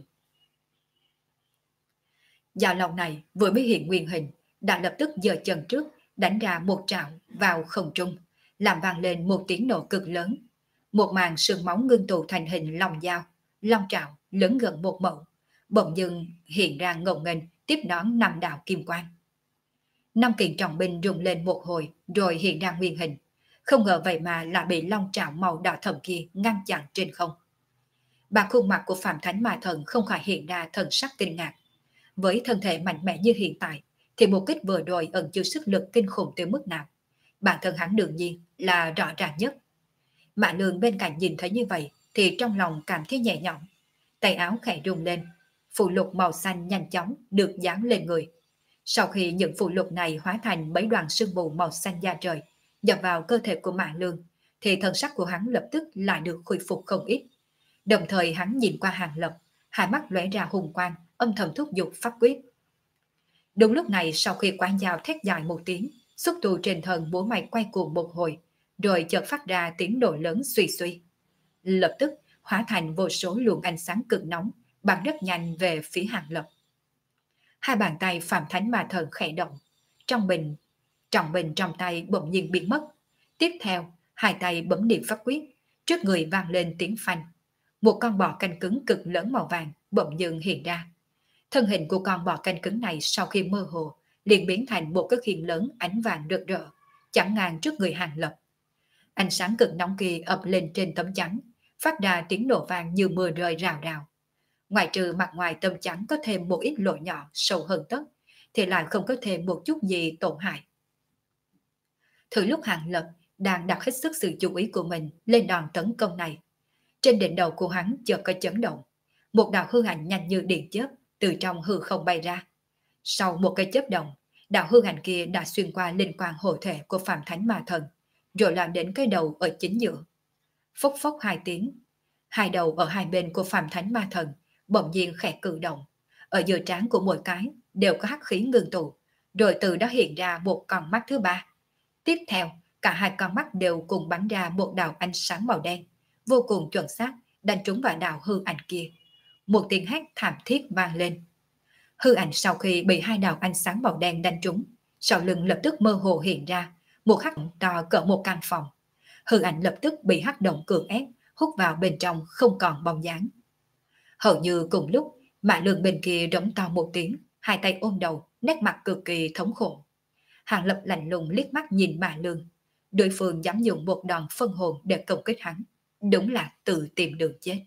Dao lòng này vừa mới hiện nguyên hình, đã lập tức giơ chân trước, đánh ra một trảo vào không trung, làm vang lên một tiếng nổ cực lớn. Một màn sương máu ngưng tụ thành hình long dao, long trảo lớn gần một mẫu, bỗng dưng hiện ra ngầu nghênh tiếp đón năm đạo kim quang. Năm kiện trọng binh rung lên một hồi rồi hiện ra nguyên hình. Không ngờ vậy mà lại bị long trảo màu đỏ thẫm kia ngăn chặn trên không. Bà khuôn mặt của Phạm Thánh Ma Thần không khỏi hiện ra thần sắc kinh ngạc. Với thân thể mạnh mẽ như hiện tại, thì một kích vừa rồi ẩn chứa sức lực kinh khủng tới mức nào. Bản thân hắn đương nhiên là rõ ràng nhất. Mã Lương bên cạnh nhìn thấy như vậy thì trong lòng cảm thấy nhẹ nhõm. Tay áo khẽ rung lên, phù lục màu xanh nhanh chóng được dán lên người. Sau khi những phù lục này hóa thành mấy đoàn sương mù màu xanh da trời, nhập vào cơ thể của Mã Lương, thì thân sắc của hắn lập tức lại được khôi phục không ít. Đồng thời hắn nhìn qua Hàng Lập, hai mắt lóe ra hùng quang, âm thầm thúc giục pháp quyết. Đúng lúc này sau khi quán dao thét dài một tiếng, xúc tu trên thân búa mạch quay cuồng một hồi, rồi chợt phát ra tiếng nổ lớn suy suy. Lập tức hóa thành vô số luồng ánh sáng cực nóng, bắn rất nhanh về phía Hàng Lập. Hai bàn tay Phạm Thánh Ma Thần khẽ động, trọng bình trong tay bỗng nhiên biến mất. Tiếp theo, hai tay bấm niệm pháp quyết, trước người vang lên tiếng phanh. Một con bò canh cứng cực lớn màu vàng bỗng dưng hiện ra. Thân hình của con bò canh cứng này sau khi mơ hồ, liền biến thành một cái khiên lớn ánh vàng rực rỡ, chắn ngang trước người Hàng Lập. Ánh sáng cực nóng kia ập lên trên tấm chắn, phát ra tiếng nổ vang như mưa rơi rào rào. Ngoài trừ mặt ngoài tấm chắn có thêm một ít lỗ nhỏ sâu hơn tấc, thì lại không có thêm một chút gì tổn hại. Từ lúc Hàng Lập đang đặt hết sức sự chú ý của mình lên đòn tấn công này, trên đỉnh đầu của hắn chợt có chấn động, Một đạo hư ảnh nhanh như điện chớp từ trong hư không bay ra. Sau một cái chớp động, đạo hư ảnh kia đã xuyên qua linh quang hộ thể của Phạm Thánh Ma Thần, rồi làm đến cái đầu ở chính giữa. Phốc phốc hai tiếng, hai đầu ở hai bên của Phạm Thánh Ma Thần bỗng nhiên khẽ cử động. Ở giữa trán của mỗi cái đều có hắc khí ngưng tụ, rồi từ đó hiện ra một con mắt thứ ba. Tiếp theo, cả hai con mắt đều cùng bắn ra một đạo ánh sáng màu đen, vô cùng chuẩn xác, đánh trúng vào đạo hư ảnh kia. Một tiếng hét thảm thiết vang lên. Hư ảnh sau khi bị hai đạo ánh sáng màu đen đánh trúng, sau lưng lập tức mơ hồ hiện ra một hắc động to cỡ một căn phòng. Hư ảnh lập tức bị hắc động cưỡng ép hút vào bên trong, không còn bóng dáng. Hầu như cùng lúc, Mã Lương bên kia rống to một tiếng, hai tay ôm đầu, nét mặt cực kỳ thống khổ. Hàng Lập lạnh lùng liếc mắt nhìn Mã Lương. Đối phương dám dùng một đòn phân hồn để công kích hắn, đúng là tự tìm đường chết.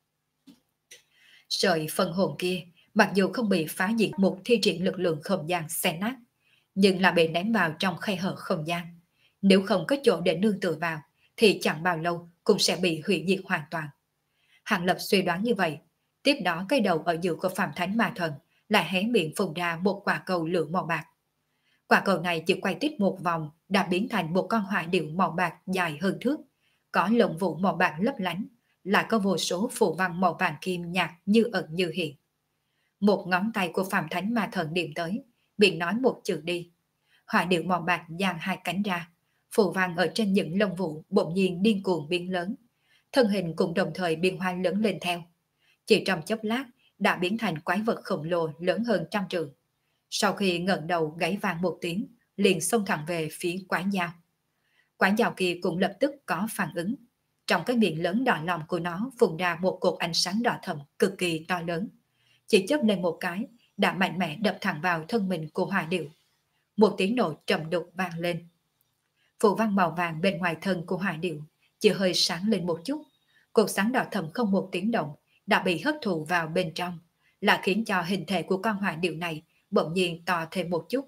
Sợi phân hồn kia, mặc dù không bị phá diệt một thi triển lực lượng không gian xé nát, nhưng là bị ném vào trong khe hở không gian. Nếu không có chỗ để nương tựa vào, thì chẳng bao lâu cũng sẽ bị hủy diệt hoàn toàn. Hàng Lập suy đoán như vậy. Tiếp đó cái đầu ở giữa của Phạm Thánh Ma Thần lại hé miệng phun ra một quả cầu lửa màu bạc. Quả cầu này chỉ quay tít một vòng đã biến thành một con hỏa điệu màu bạc dài hơn thước, có lông vũ màu bạc lấp lánh, lại có vô số phù văn màu vàng kim nhạt như ẩn như hiện. Một ngón tay của Phạm Thánh Ma Thần điểm tới, miệng nói một chữ đi. Hỏa điệu màu bạc dang hai cánh ra, phù văn ở trên những lông vũ bỗng nhiên điên cuồng biến lớn, thân hình cũng đồng thời biến hóa lớn lên theo. Chỉ trong chốc lát đã biến thành quái vật khổng lồ lớn hơn 100 trượng. Sau khi ngẩng đầu gáy vang một tiếng, liền xông thẳng về phía quái dao. Quái dao kia cũng lập tức có phản ứng. Trong cái miệng lớn đỏ lòm của nó phun ra một cột ánh sáng đỏ thẫm cực kỳ to lớn. Chỉ chớp lên một cái, đã mạnh mẽ đập thẳng vào thân mình của hỏa điệu. Một tiếng nổ trầm đục vang lên. Phù văn màu vàng bên ngoài thân của hỏa điệu chỉ hơi sáng lên một chút. Cột sáng đỏ thẫm không một tiếng động đã bị hấp thụ vào bên trong, là khiến cho hình thể của con hỏa điệu này bỗng nhiên to thêm một chút.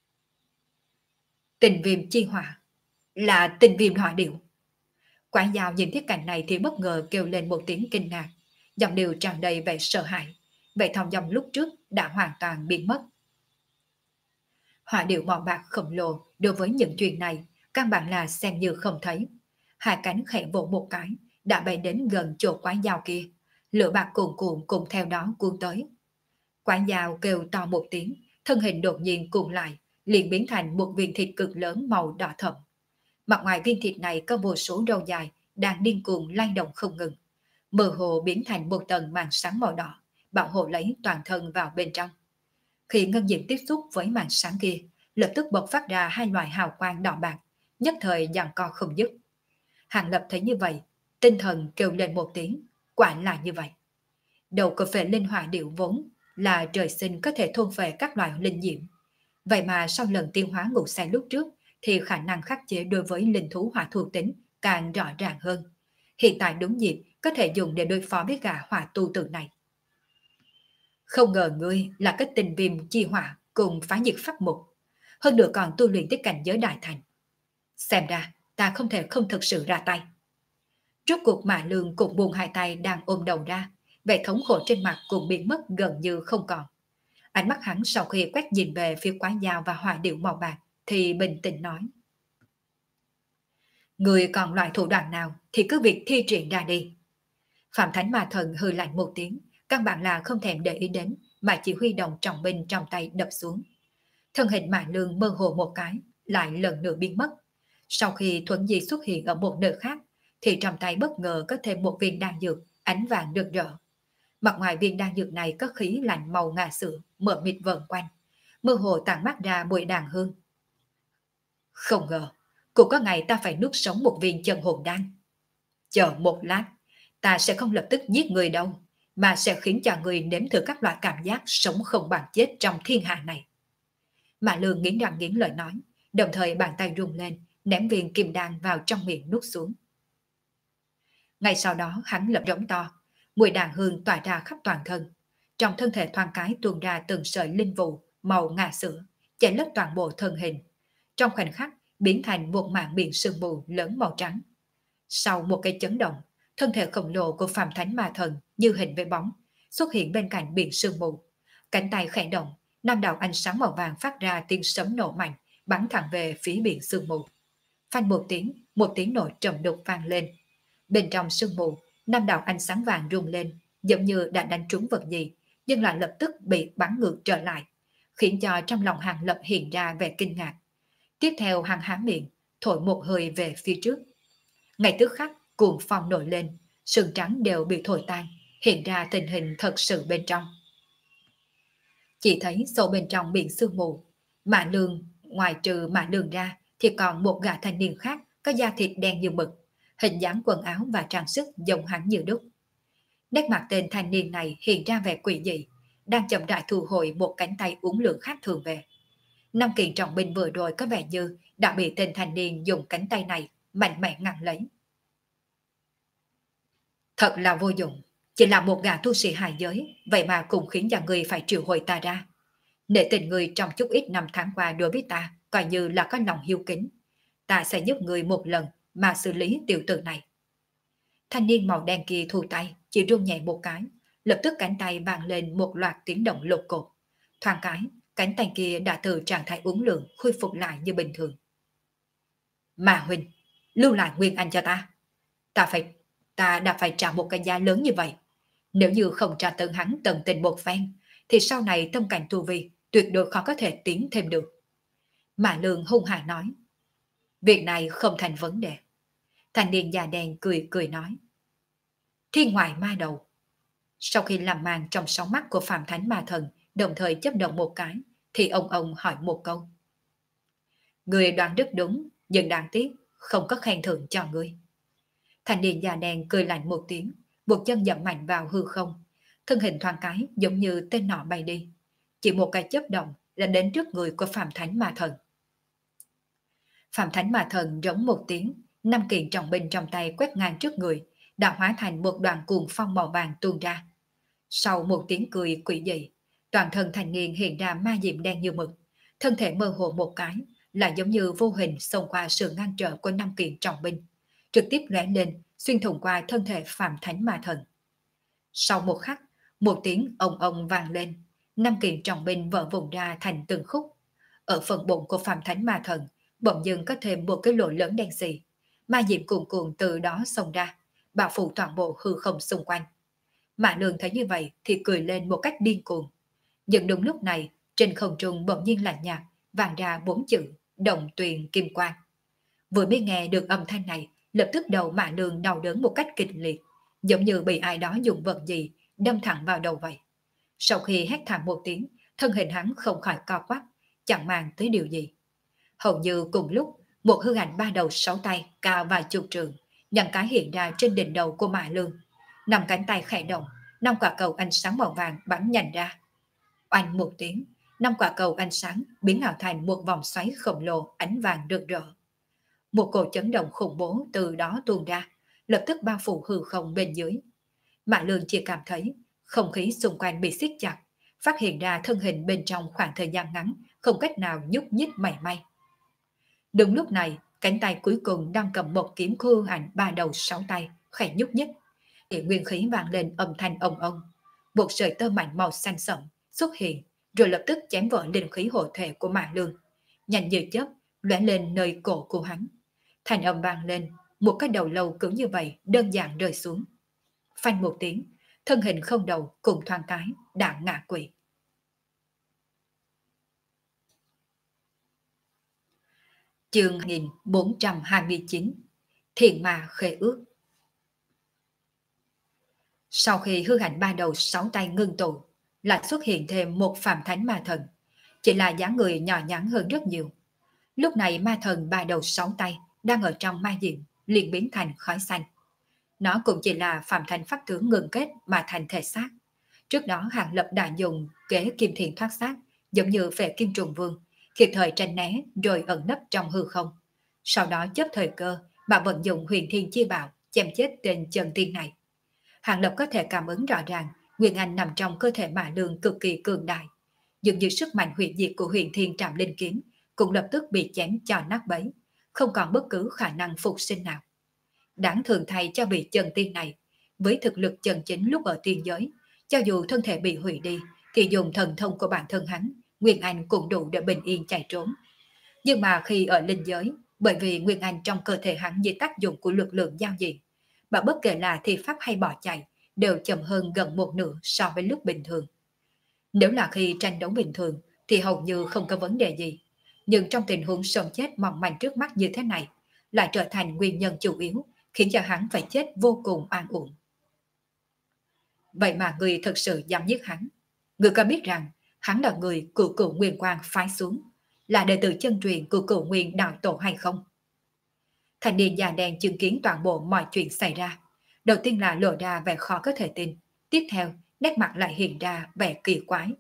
Tình viêm chi hỏa, là tình viêm hỏa điệu. Quái dao nhìn thấy cảnh này thì bất ngờ kêu lên một tiếng kinh ngạc, giọng điệu tràn đầy vẻ sợ hãi, vậy thong dong lúc trước đã hoàn toàn biến mất. Hỏa điệu màu bạc khổng lồ đối với những chuyện này căn bản là xem như không thấy. Hai cánh khẽ vỗ một cái đã bay đến gần chỗ quái dao kia, lửa bạc cuồn cuộn cùng theo đó cuốn tới. Quái dao kêu to một tiếng, thân hình đột nhiên cuộn lại, liền biến thành một viên thịt cực lớn màu đỏ thẫm. Mặt ngoài viên thịt này có vô số râu dài đang điên cuồng lay động không ngừng, mơ hồ biến thành một tầng màn sáng màu đỏ, bảo hộ lấy toàn thân vào bên trong. Khi ngân diệm tiếp xúc với màn sáng kia, lập tức bộc phát ra hai loại hào quang đỏ bạc, nhất thời giằng co không dứt. Hàng Lập thấy như vậy, tinh thần kêu lên một tiếng, quả là như vậy. Đầu của phệ linh hỏa điệu vốn là trời sinh có thể thôn phệ các loại linh diễm. Vậy mà sau lần tiêu hóa ngũ sai lúc trước thì khả năng khắc chế đối với linh thú hỏa thuộc tính càng rõ ràng hơn. Hiện tại đúng dịp có thể dùng để đối phó với gã hỏa tu tử này. Không ngờ ngươi là cái tình viêm chi hỏa cùng phá diệt pháp mục, hơn nữa còn tu luyện tới cảnh giới đại thành. Xem ra ta không thể không thực sự ra tay. Rốt cuộc Mã Lương cũng buông hai tay đang ôm đầu ra, vẻ thống khổ trên mặt cũng biến mất gần như không còn. Ánh mắt hắn sau khi quét nhìn về phía quái dao và hỏa điệu màu bạc thì bình tĩnh nói: Người còn loại thủ đoạn nào thì cứ việc thi triển ra đi. Phạm Thánh Ma Thần hừ lạnh một tiếng, căn bản là không thèm để ý đến mà chỉ huy động trọng binh trong tay đập xuống. Thân hình Mã Lương mơ hồ một cái, lại lần nữa biến mất. Sau khi Thuấn Di xuất hiện ở một nơi khác, thì trong tay bất ngờ có thêm một viên đan dược, ánh vàng rực rỡ. Mặt ngoài viên đan dược này có khí lạnh màu ngà sữa, mờ mịt vờn quanh, mơ hồ tản mát ra mùi đàn hương. Không ngờ, cũng có ngày ta phải nuốt sống một viên chân hồn đan. Chờ một lát, ta sẽ không lập tức giết người đâu, mà sẽ khiến cho người nếm thử các loại cảm giác sống không bằng chết trong thiên hạ này. Mã Lương nghiến răng nghiến lợi nói, đồng thời bàn tay rung lên, ném viên kim đan vào trong miệng nuốt xuống. Ngay sau đó hắn lập rống to, mùi đàn hương tỏa ra khắp toàn thân. Trong thân thể thoáng cái tuôn ra từng sợi linh vụ màu ngà sữa, che lấp toàn bộ thân hình. Trong khoảnh khắc biến thành một mảng biển sương mù lớn màu trắng. Sau một cái chấn động, thân thể khổng lồ của Phạm Thánh Ma Thần như hình với bóng, xuất hiện bên cạnh biển sương mù. Cánh tay khẽ động, năm đạo ánh sáng màu vàng phát ra tiếng sấm nổ mạnh, bắn thẳng về phía biển sương mù. Phanh một tiếng nổ trầm đục vang lên. Bên trong sương mù, năm đạo ánh sáng vàng rung lên, giống như đã đánh trúng vật gì, nhưng lại lập tức bị bắn ngược trở lại, khiến cho trong lòng Hàng Lập hiện ra vẻ kinh ngạc. Tiếp theo hắn há miệng, thổi một hơi về phía trước. Ngay tức khắc, cuồng phong nổi lên, sương trắng đều bị thổi tan, hiện ra tình hình thật sự bên trong. Chỉ thấy sâu bên trong biển sương mù, Mã Lương, ngoài trừ Mã Lương ra, thì còn một gã thanh niên khác có da thịt đen như mực, hình dáng quần áo và trang sức giống hắn như đúc. Nét mặt tên thanh niên này hiện ra vẻ quỷ dị, đang chậm rãi thu hồi một cánh tay uốn lượn khác thường về. Năm kiện trọng binh vừa rồi có vẻ như đã bị tên thanh niên dùng cánh tay này mạnh mẽ ngăn lấy. Thật là vô dụng, chỉ là một gã tu sĩ hài giới, vậy mà cũng khiến cho người phải triệu hồi ta ra. Nể tình người trong chút ít năm tháng qua đối với ta, coi như là có lòng hiếu kính. Ta sẽ giúp người một lần mà xử lý tiểu tử này. Thanh niên màu đen kia thu tay, chỉ rung nhẹ một cái, lập tức cánh tay vang lên một loạt tiếng động lột cột. Thoáng cái, cánh tay kia đã từ trạng thái uốn lượn khôi phục lại như bình thường. Mà huynh, lưu lại Nguyên Anh cho ta. Ta đã phải trả một cái giá lớn như vậy. Nếu như không trả tận hắn tận tình một phen, thì sau này tâm cảnh tu vi tuyệt đối khó có thể tiến thêm được. Mã Lương hung hãn nói. Việc này không thành vấn đề. Thanh niên già đen cười cười nói. Thiên ngoại ma đầu. Sau khi làm màn trong sóng mắt của Phạm Thánh Ma Thần đồng thời chấp động một cái, thì ông hỏi một câu. Người đoán rất đúng, nhưng đáng tiếc không có khen thưởng cho ngươi. Thanh niên già đen cười lạnh một tiếng, một chân dậm mạnh vào hư không, thân hình thoáng cái giống như tên nọ bay đi. Chỉ một cái chớp động đã đến trước người của Phạm Thánh Ma Thần. Phạm Thánh Ma Thần rống một tiếng, năm kiện trọng binh trong tay quét ngang trước người, đã hóa thành một đoàn cuồng phong màu vàng tuôn ra. Sau một tiếng cười quỷ dị, toàn thân thanh niên hiện ra ma diệm đen như mực, thân thể mơ hồ một cái, lại giống như vô hình xông qua sự ngăn trở của năm kiện trọng binh, trực tiếp lóe lên, xuyên thủng qua thân thể Phạm Thánh Ma Thần. Sau một khắc, một tiếng ông vang lên, năm kiện trọng binh vỡ vụn ra thành từng khúc. Ở phần bụng của Phạm Thánh Ma Thần, bỗng dưng có thêm một cái lỗ lớn đen xì, ma diệm cuồn cuộn từ đó xông ra, bao phủ toàn bộ hư không xung quanh. Mã Lương thấy như vậy thì cười lên một cách điên cuồng. Nhưng đúng lúc này, trên không trung bỗng nhiên lạnh nhạt, vang ra 4 chữ, Động Tuyền Kim Quang. Vừa mới nghe được âm thanh này, lập tức đầu Mã Lương đau đớn một cách kịch liệt, giống như bị ai đó dùng vật gì đâm thẳng vào đầu vậy. Sau khi hét thảm một tiếng, thân hình hắn không khỏi co quắp, chẳng màng tới điều gì. Hầu như cùng lúc, một hư ảnh 3 đầu 6 tay cao vài chục trượng, nhận cái hiện ra trên đỉnh đầu của Mã Lương. Năm cánh tay khẽ động, 5 quả cầu ánh sáng màu vàng bắn nhanh ra. Oanh một tiếng, 5 quả cầu ánh sáng biến ảo thành một vòng xoáy khổng lồ ánh vàng rực rỡ. Một cổ chấn động khủng bố từ đó tuôn ra, lập tức bao phủ hư không bên dưới. Mã Lương chỉ cảm thấy không khí xung quanh bị siết chặt, phát hiện ra thân hình bên trong khoảng thời gian ngắn không cách nào nhúc nhích mảy may. Đúng lúc này, cánh tay cuối cùng đang cầm một kiếm khô ảnh 3 đầu 6 tay, khẽ nhúc nhích. Thì nguyên khí vang lên âm thanh ông. Một sợi tơ mảnh màu xanh sẫm xuất hiện, rồi lập tức chém vỡ linh khí hộ thể của Mã Lương, nhanh như chớp lóe lên nơi cổ của hắn. Thành âm vang lên, một cái đầu lâu cứ như vậy đơn giản rơi xuống. Phanh một tiếng, thân hình không đầu cùng thoáng cái đã ngã quỵ. Chương 1429 Thiện Ma Khế Ước. Sau khi hư ảnh 3 đầu 6 tay ngưng tụ, lại xuất hiện thêm một Phạm Thánh Ma Thần, chỉ là dáng người nhỏ nhắn hơn rất nhiều. Lúc này ma thần 3 đầu 6 tay đang ở trong ma diệm liền biến thành khói xanh. Nó cũng chỉ là Phạm Thánh pháp tướng ngừng kết mà thành thể xác. Trước đó Hàng Lập đã dùng kế kim thiền thoát xác, giống như về kim trùng vương, kịp thời tránh né rồi ẩn nấp trong hư không. Sau đó chấp thời cơ mà vận dụng huyền thiên chi bảo chém chết tên Trần Tiên này. Hàng Lập có thể cảm ứng rõ ràng Nguyên Anh nằm trong cơ thể Mã Lương cực kỳ cường đại, dường như sức mạnh hủy diệt của huyền thiên trảm linh kiếm cũng lập tức bị chém cho nát bấy, không còn bất cứ khả năng phục sinh nào. Đáng thường thay cho vị Trần Tiên này, với thực lực chân chính lúc ở tiên giới, Cho dù thân thể bị hủy đi, thì dùng thần thông của bản thân hắn, Nguyên Anh cũng đủ để bình yên chạy trốn. Nhưng mà khi ở linh giới, bởi vì Nguyên Anh trong cơ thể hắn dưới tác dụng của lực lượng giao diện, mà bất kể là thi pháp hay bỏ chạy, đều chậm hơn gần một nửa so với lúc bình thường. Nếu là khi tranh đấu bình thường, thì hầu như không có vấn đề gì. Nhưng trong tình huống sống chết mong manh trước mắt như thế này, lại trở thành nguyên nhân chủ yếu, khiến cho hắn phải chết vô cùng oan uổng. Vậy mà người thực sự dám giết hắn. Người có biết rằng hắn là người của cựu Nguyên Quang phái xuống, là đệ tử chân truyền của cựu Nguyên đạo tổ hay không? Thanh niên già đen chứng kiến toàn bộ mọi chuyện xảy ra. Đầu tiên là lộ ra vẻ khó có thể tin. Tiếp theo, nét mặt lại hiện ra vẻ kỳ quái.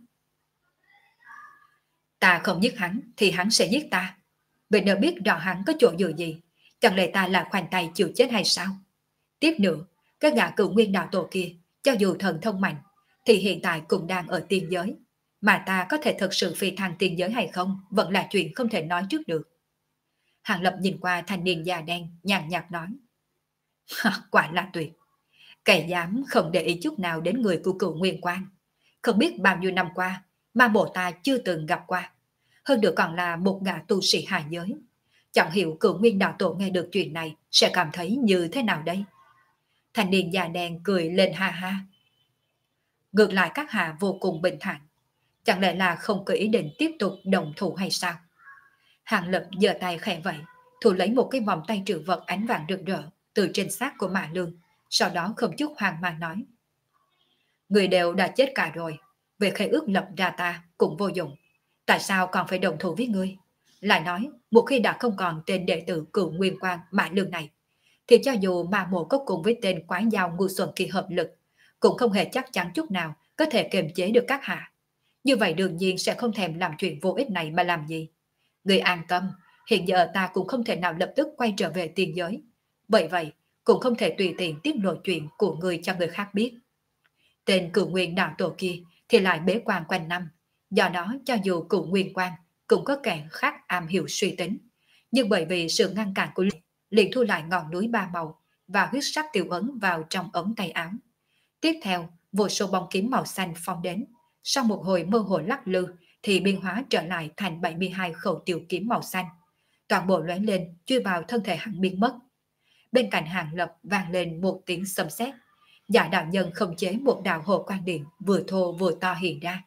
Ta không giết hắn thì hắn sẽ giết ta. Vậy nếu biết rõ hắn có chỗ dựa gì, chẳng lẽ ta là khoanh tay chịu chết hay sao? Tiếp nữa, các gã cựu nguyên đạo tổ kia, cho dù thần thông mạnh, thì hiện tại cũng đang ở tiên giới. Mà ta có thể thực sự phi thăng tiên giới hay không, vẫn là chuyện không thể nói trước được. Hàng Lập nhìn qua thanh niên da đen, nhàn nhạt nói. Quả là tuyệt. Kẻ dám không để ý chút nào đến người của cựu Nguyên Quan. Không biết bao nhiêu năm qua, mà bộ ta chưa từng gặp qua. Hơn nữa còn là một gã tu sĩ hạ giới. Chẳng hiểu cựu Nguyên đạo tổ nghe được chuyện này sẽ cảm thấy như thế nào đây? Thanh niên da đen cười lên ha ha. Ngược lại các hạ vô cùng bình thản. Chẳng lẽ là không có ý định tiếp tục đồng thủ hay sao? Hàng Lập giơ tay khẽ vậy, thu lấy một cái vòng tay trữ vật ánh vàng rực rỡ từ trên xác của Mã Lương, sau đó không chút hoang mang nói. Người đều đã chết cả rồi, về khế ước lập ra ta cũng vô dụng. Tại sao còn phải đồng thủ với ngươi? Lại nói, một khi đã không còn tên đệ tử cựu Nguyên Quang Mã Lương này, thì cho dù ma mộ có cùng với tên quái giao ngu xuẩn kỳ hợp lực, cũng không hề chắc chắn chút nào có thể kiềm chế được các hạ. Như vậy đương nhiên sẽ không thèm làm chuyện vô ích này mà làm gì. Người an tâm, hiện giờ ta cũng không thể nào lập tức quay trở về tiền giới. Bởi vậy, cũng không thể tùy tiện tiết lộ chuyện của người cho người khác biết. Tên cựu nguyên đạo tổ kia thì lại bế quan quanh năm. Do đó cho dù cựu nguyên quan cũng có kẻ khác am hiểu suy tính. Nhưng bởi vì sự ngăn cản của liền thu lại ngọn núi ba màu và huyết sắc tiêu ấn vào trong ống tay áo. Tiếp theo, vô số bóng kiếm màu xanh phong đến. Sau một hồi mơ hồ lắc lư thì biên hóa trở lại thành 72 khẩu tiểu kiếm màu xanh. Toàn bộ lóe lên chui vào thân thể hắn biến mất. Bên cạnh Hàng Lập vang lên một tiếng sấm sét. Giả đạo nhân không chế một đạo hộ quan điện vừa thô vừa to hiện ra.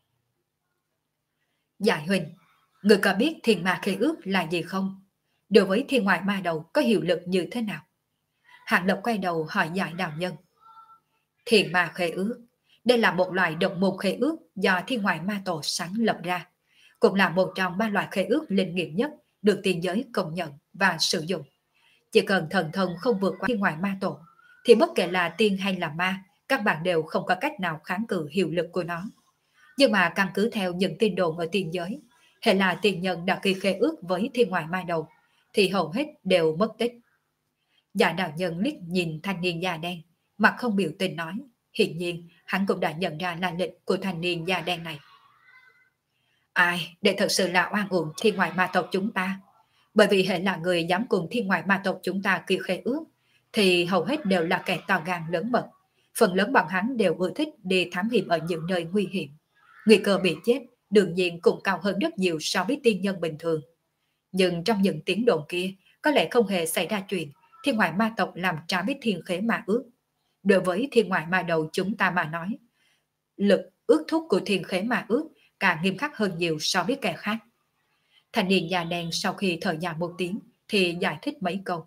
Giải Huỳnh, người có biết thiên ma khế ước là gì không? Đối với thiên ngoại ma đầu có hiệu lực như thế nào? Hàng Lập quay đầu hỏi giải đạo nhân. Thiên ma khế ước, đây là một loại độc môn khế ước do thiên ngoại ma tổ sáng lập ra. Cũng là một trong ba loại khế ước linh nghiệm nhất được tiên giới công nhận và sử dụng. Chỉ cần thần thông không vượt qua thiên ngoại ma tổ, thì bất kể là tiên hay là ma, các bạn đều không có cách nào kháng cự hiệu lực của nó. Nhưng mà căn cứ theo những tin đồn ở tiên giới, hay là tiên nhân đã ký khế ước với thiên ngoại ma đầu, thì hầu hết đều mất tích. Giả đạo nhân liếc nhìn thanh niên da đen, mặt không biểu tình nói, hiển nhiên hắn cũng đã nhận ra là lịch của thanh niên da đen này. Ai, để thật sự là oan uổng thiên ngoại ma tộc chúng ta. Bởi vì hệ là người dám cùng thiên ngoại ma tộc chúng ta ký khế ước, thì hầu hết đều là kẻ to gan lớn mật. Phần lớn bọn hắn đều ưa thích đi thám hiểm ở những nơi nguy hiểm. Nguy cơ bị chết đương nhiên cũng cao hơn rất nhiều so với tiên nhân bình thường. Nhưng trong những tiếng đồn kia, có lẽ không hề xảy ra chuyện thiên ngoại ma tộc làm trái với thiên khế ma ước. Đối với thiên ngoại ma đầu chúng ta mà nói, lực ước thúc của thiên khế ma ước càng nghiêm khắc hơn nhiều so với kẻ khác. Thanh niên già đen sau khi thở dài một tiếng thì giải thích mấy câu.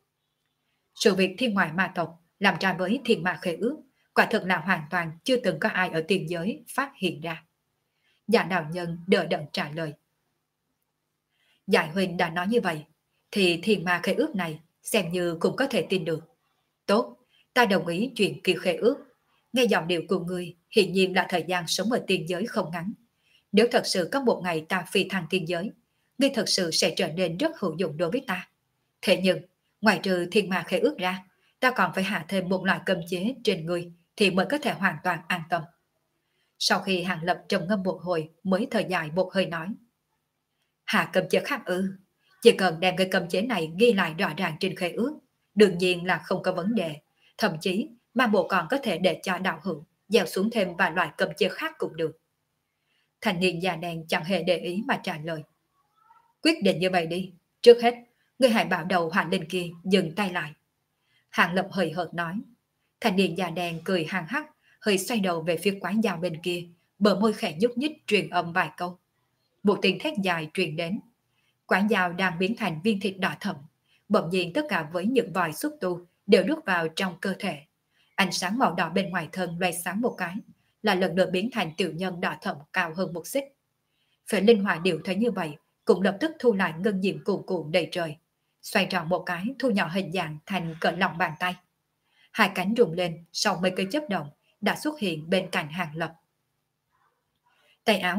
Sự việc thiên ngoại ma tộc làm ra với thiên ma khế ước quả thực là hoàn toàn chưa từng có ai ở tiên giới phát hiện ra. Giả đạo nhân đỡ đẫn trả lời. Giải huynh đã nói như vậy, thì thiên ma khế ước này xem như cũng có thể tin được. Tốt, ta đồng ý chuyện kỳ khế ước. Nghe giọng điệu của ngươi, hiển nhiên là thời gian sống ở tiên giới không ngắn. Nếu thật sự có một ngày ta phi thăng tiên giới, ngươi thật sự sẽ trở nên rất hữu dụng đối với ta. Thế nhưng, ngoài trừ thiên ma khế ước ra, ta còn phải hạ thêm một loại cấm chế trên ngươi thì mới có thể hoàn toàn an tâm. Sau khi Hàng Lập trầm ngâm một hồi mới thở dài một hơi nói. Hạ cấm chế khác ư? Chỉ cần đem cái cấm chế này ghi lại rõ ràng trên khế ước, đương nhiên là không có vấn đề. Thậm chí, ma bộ còn có thể để cho đạo hữu gieo xuống thêm vài loại cơm chia khác cũng được. Thanh niên già đen chẳng hề để ý mà trả lời. Quyết định như vậy đi, trước hết, người hãy bảo đầu hỏa linh kia dừng tay lại. Hàng Lập hời hợt nói. Thanh niên già đen cười hăng hắc, hơi xoay đầu về phía quán dao bên kia, bờ môi khẽ nhúc nhích truyền âm vài câu. Một tiếng thét dài truyền đến. Quán dao đang biến thành viên thịt đỏ thẫm, bỗng nhiên tất cả với những vòi xúc tu đều đút vào trong cơ thể. Ánh sáng màu đỏ bên ngoài thân loay sáng một cái, là lần lượt biến thành tiểu nhân đỏ thẫm cao hơn một xích. Phệ linh hỏa điệu thấy như vậy, cũng lập tức thu lại ngân diệm cuồn cuộn đầy trời, xoay tròn một cái thu nhỏ hình dạng thành cỡ lòng bàn tay. Hai cánh rung lên, sau mấy cây chớp động đã xuất hiện bên cạnh Hàng Lập. Tay áo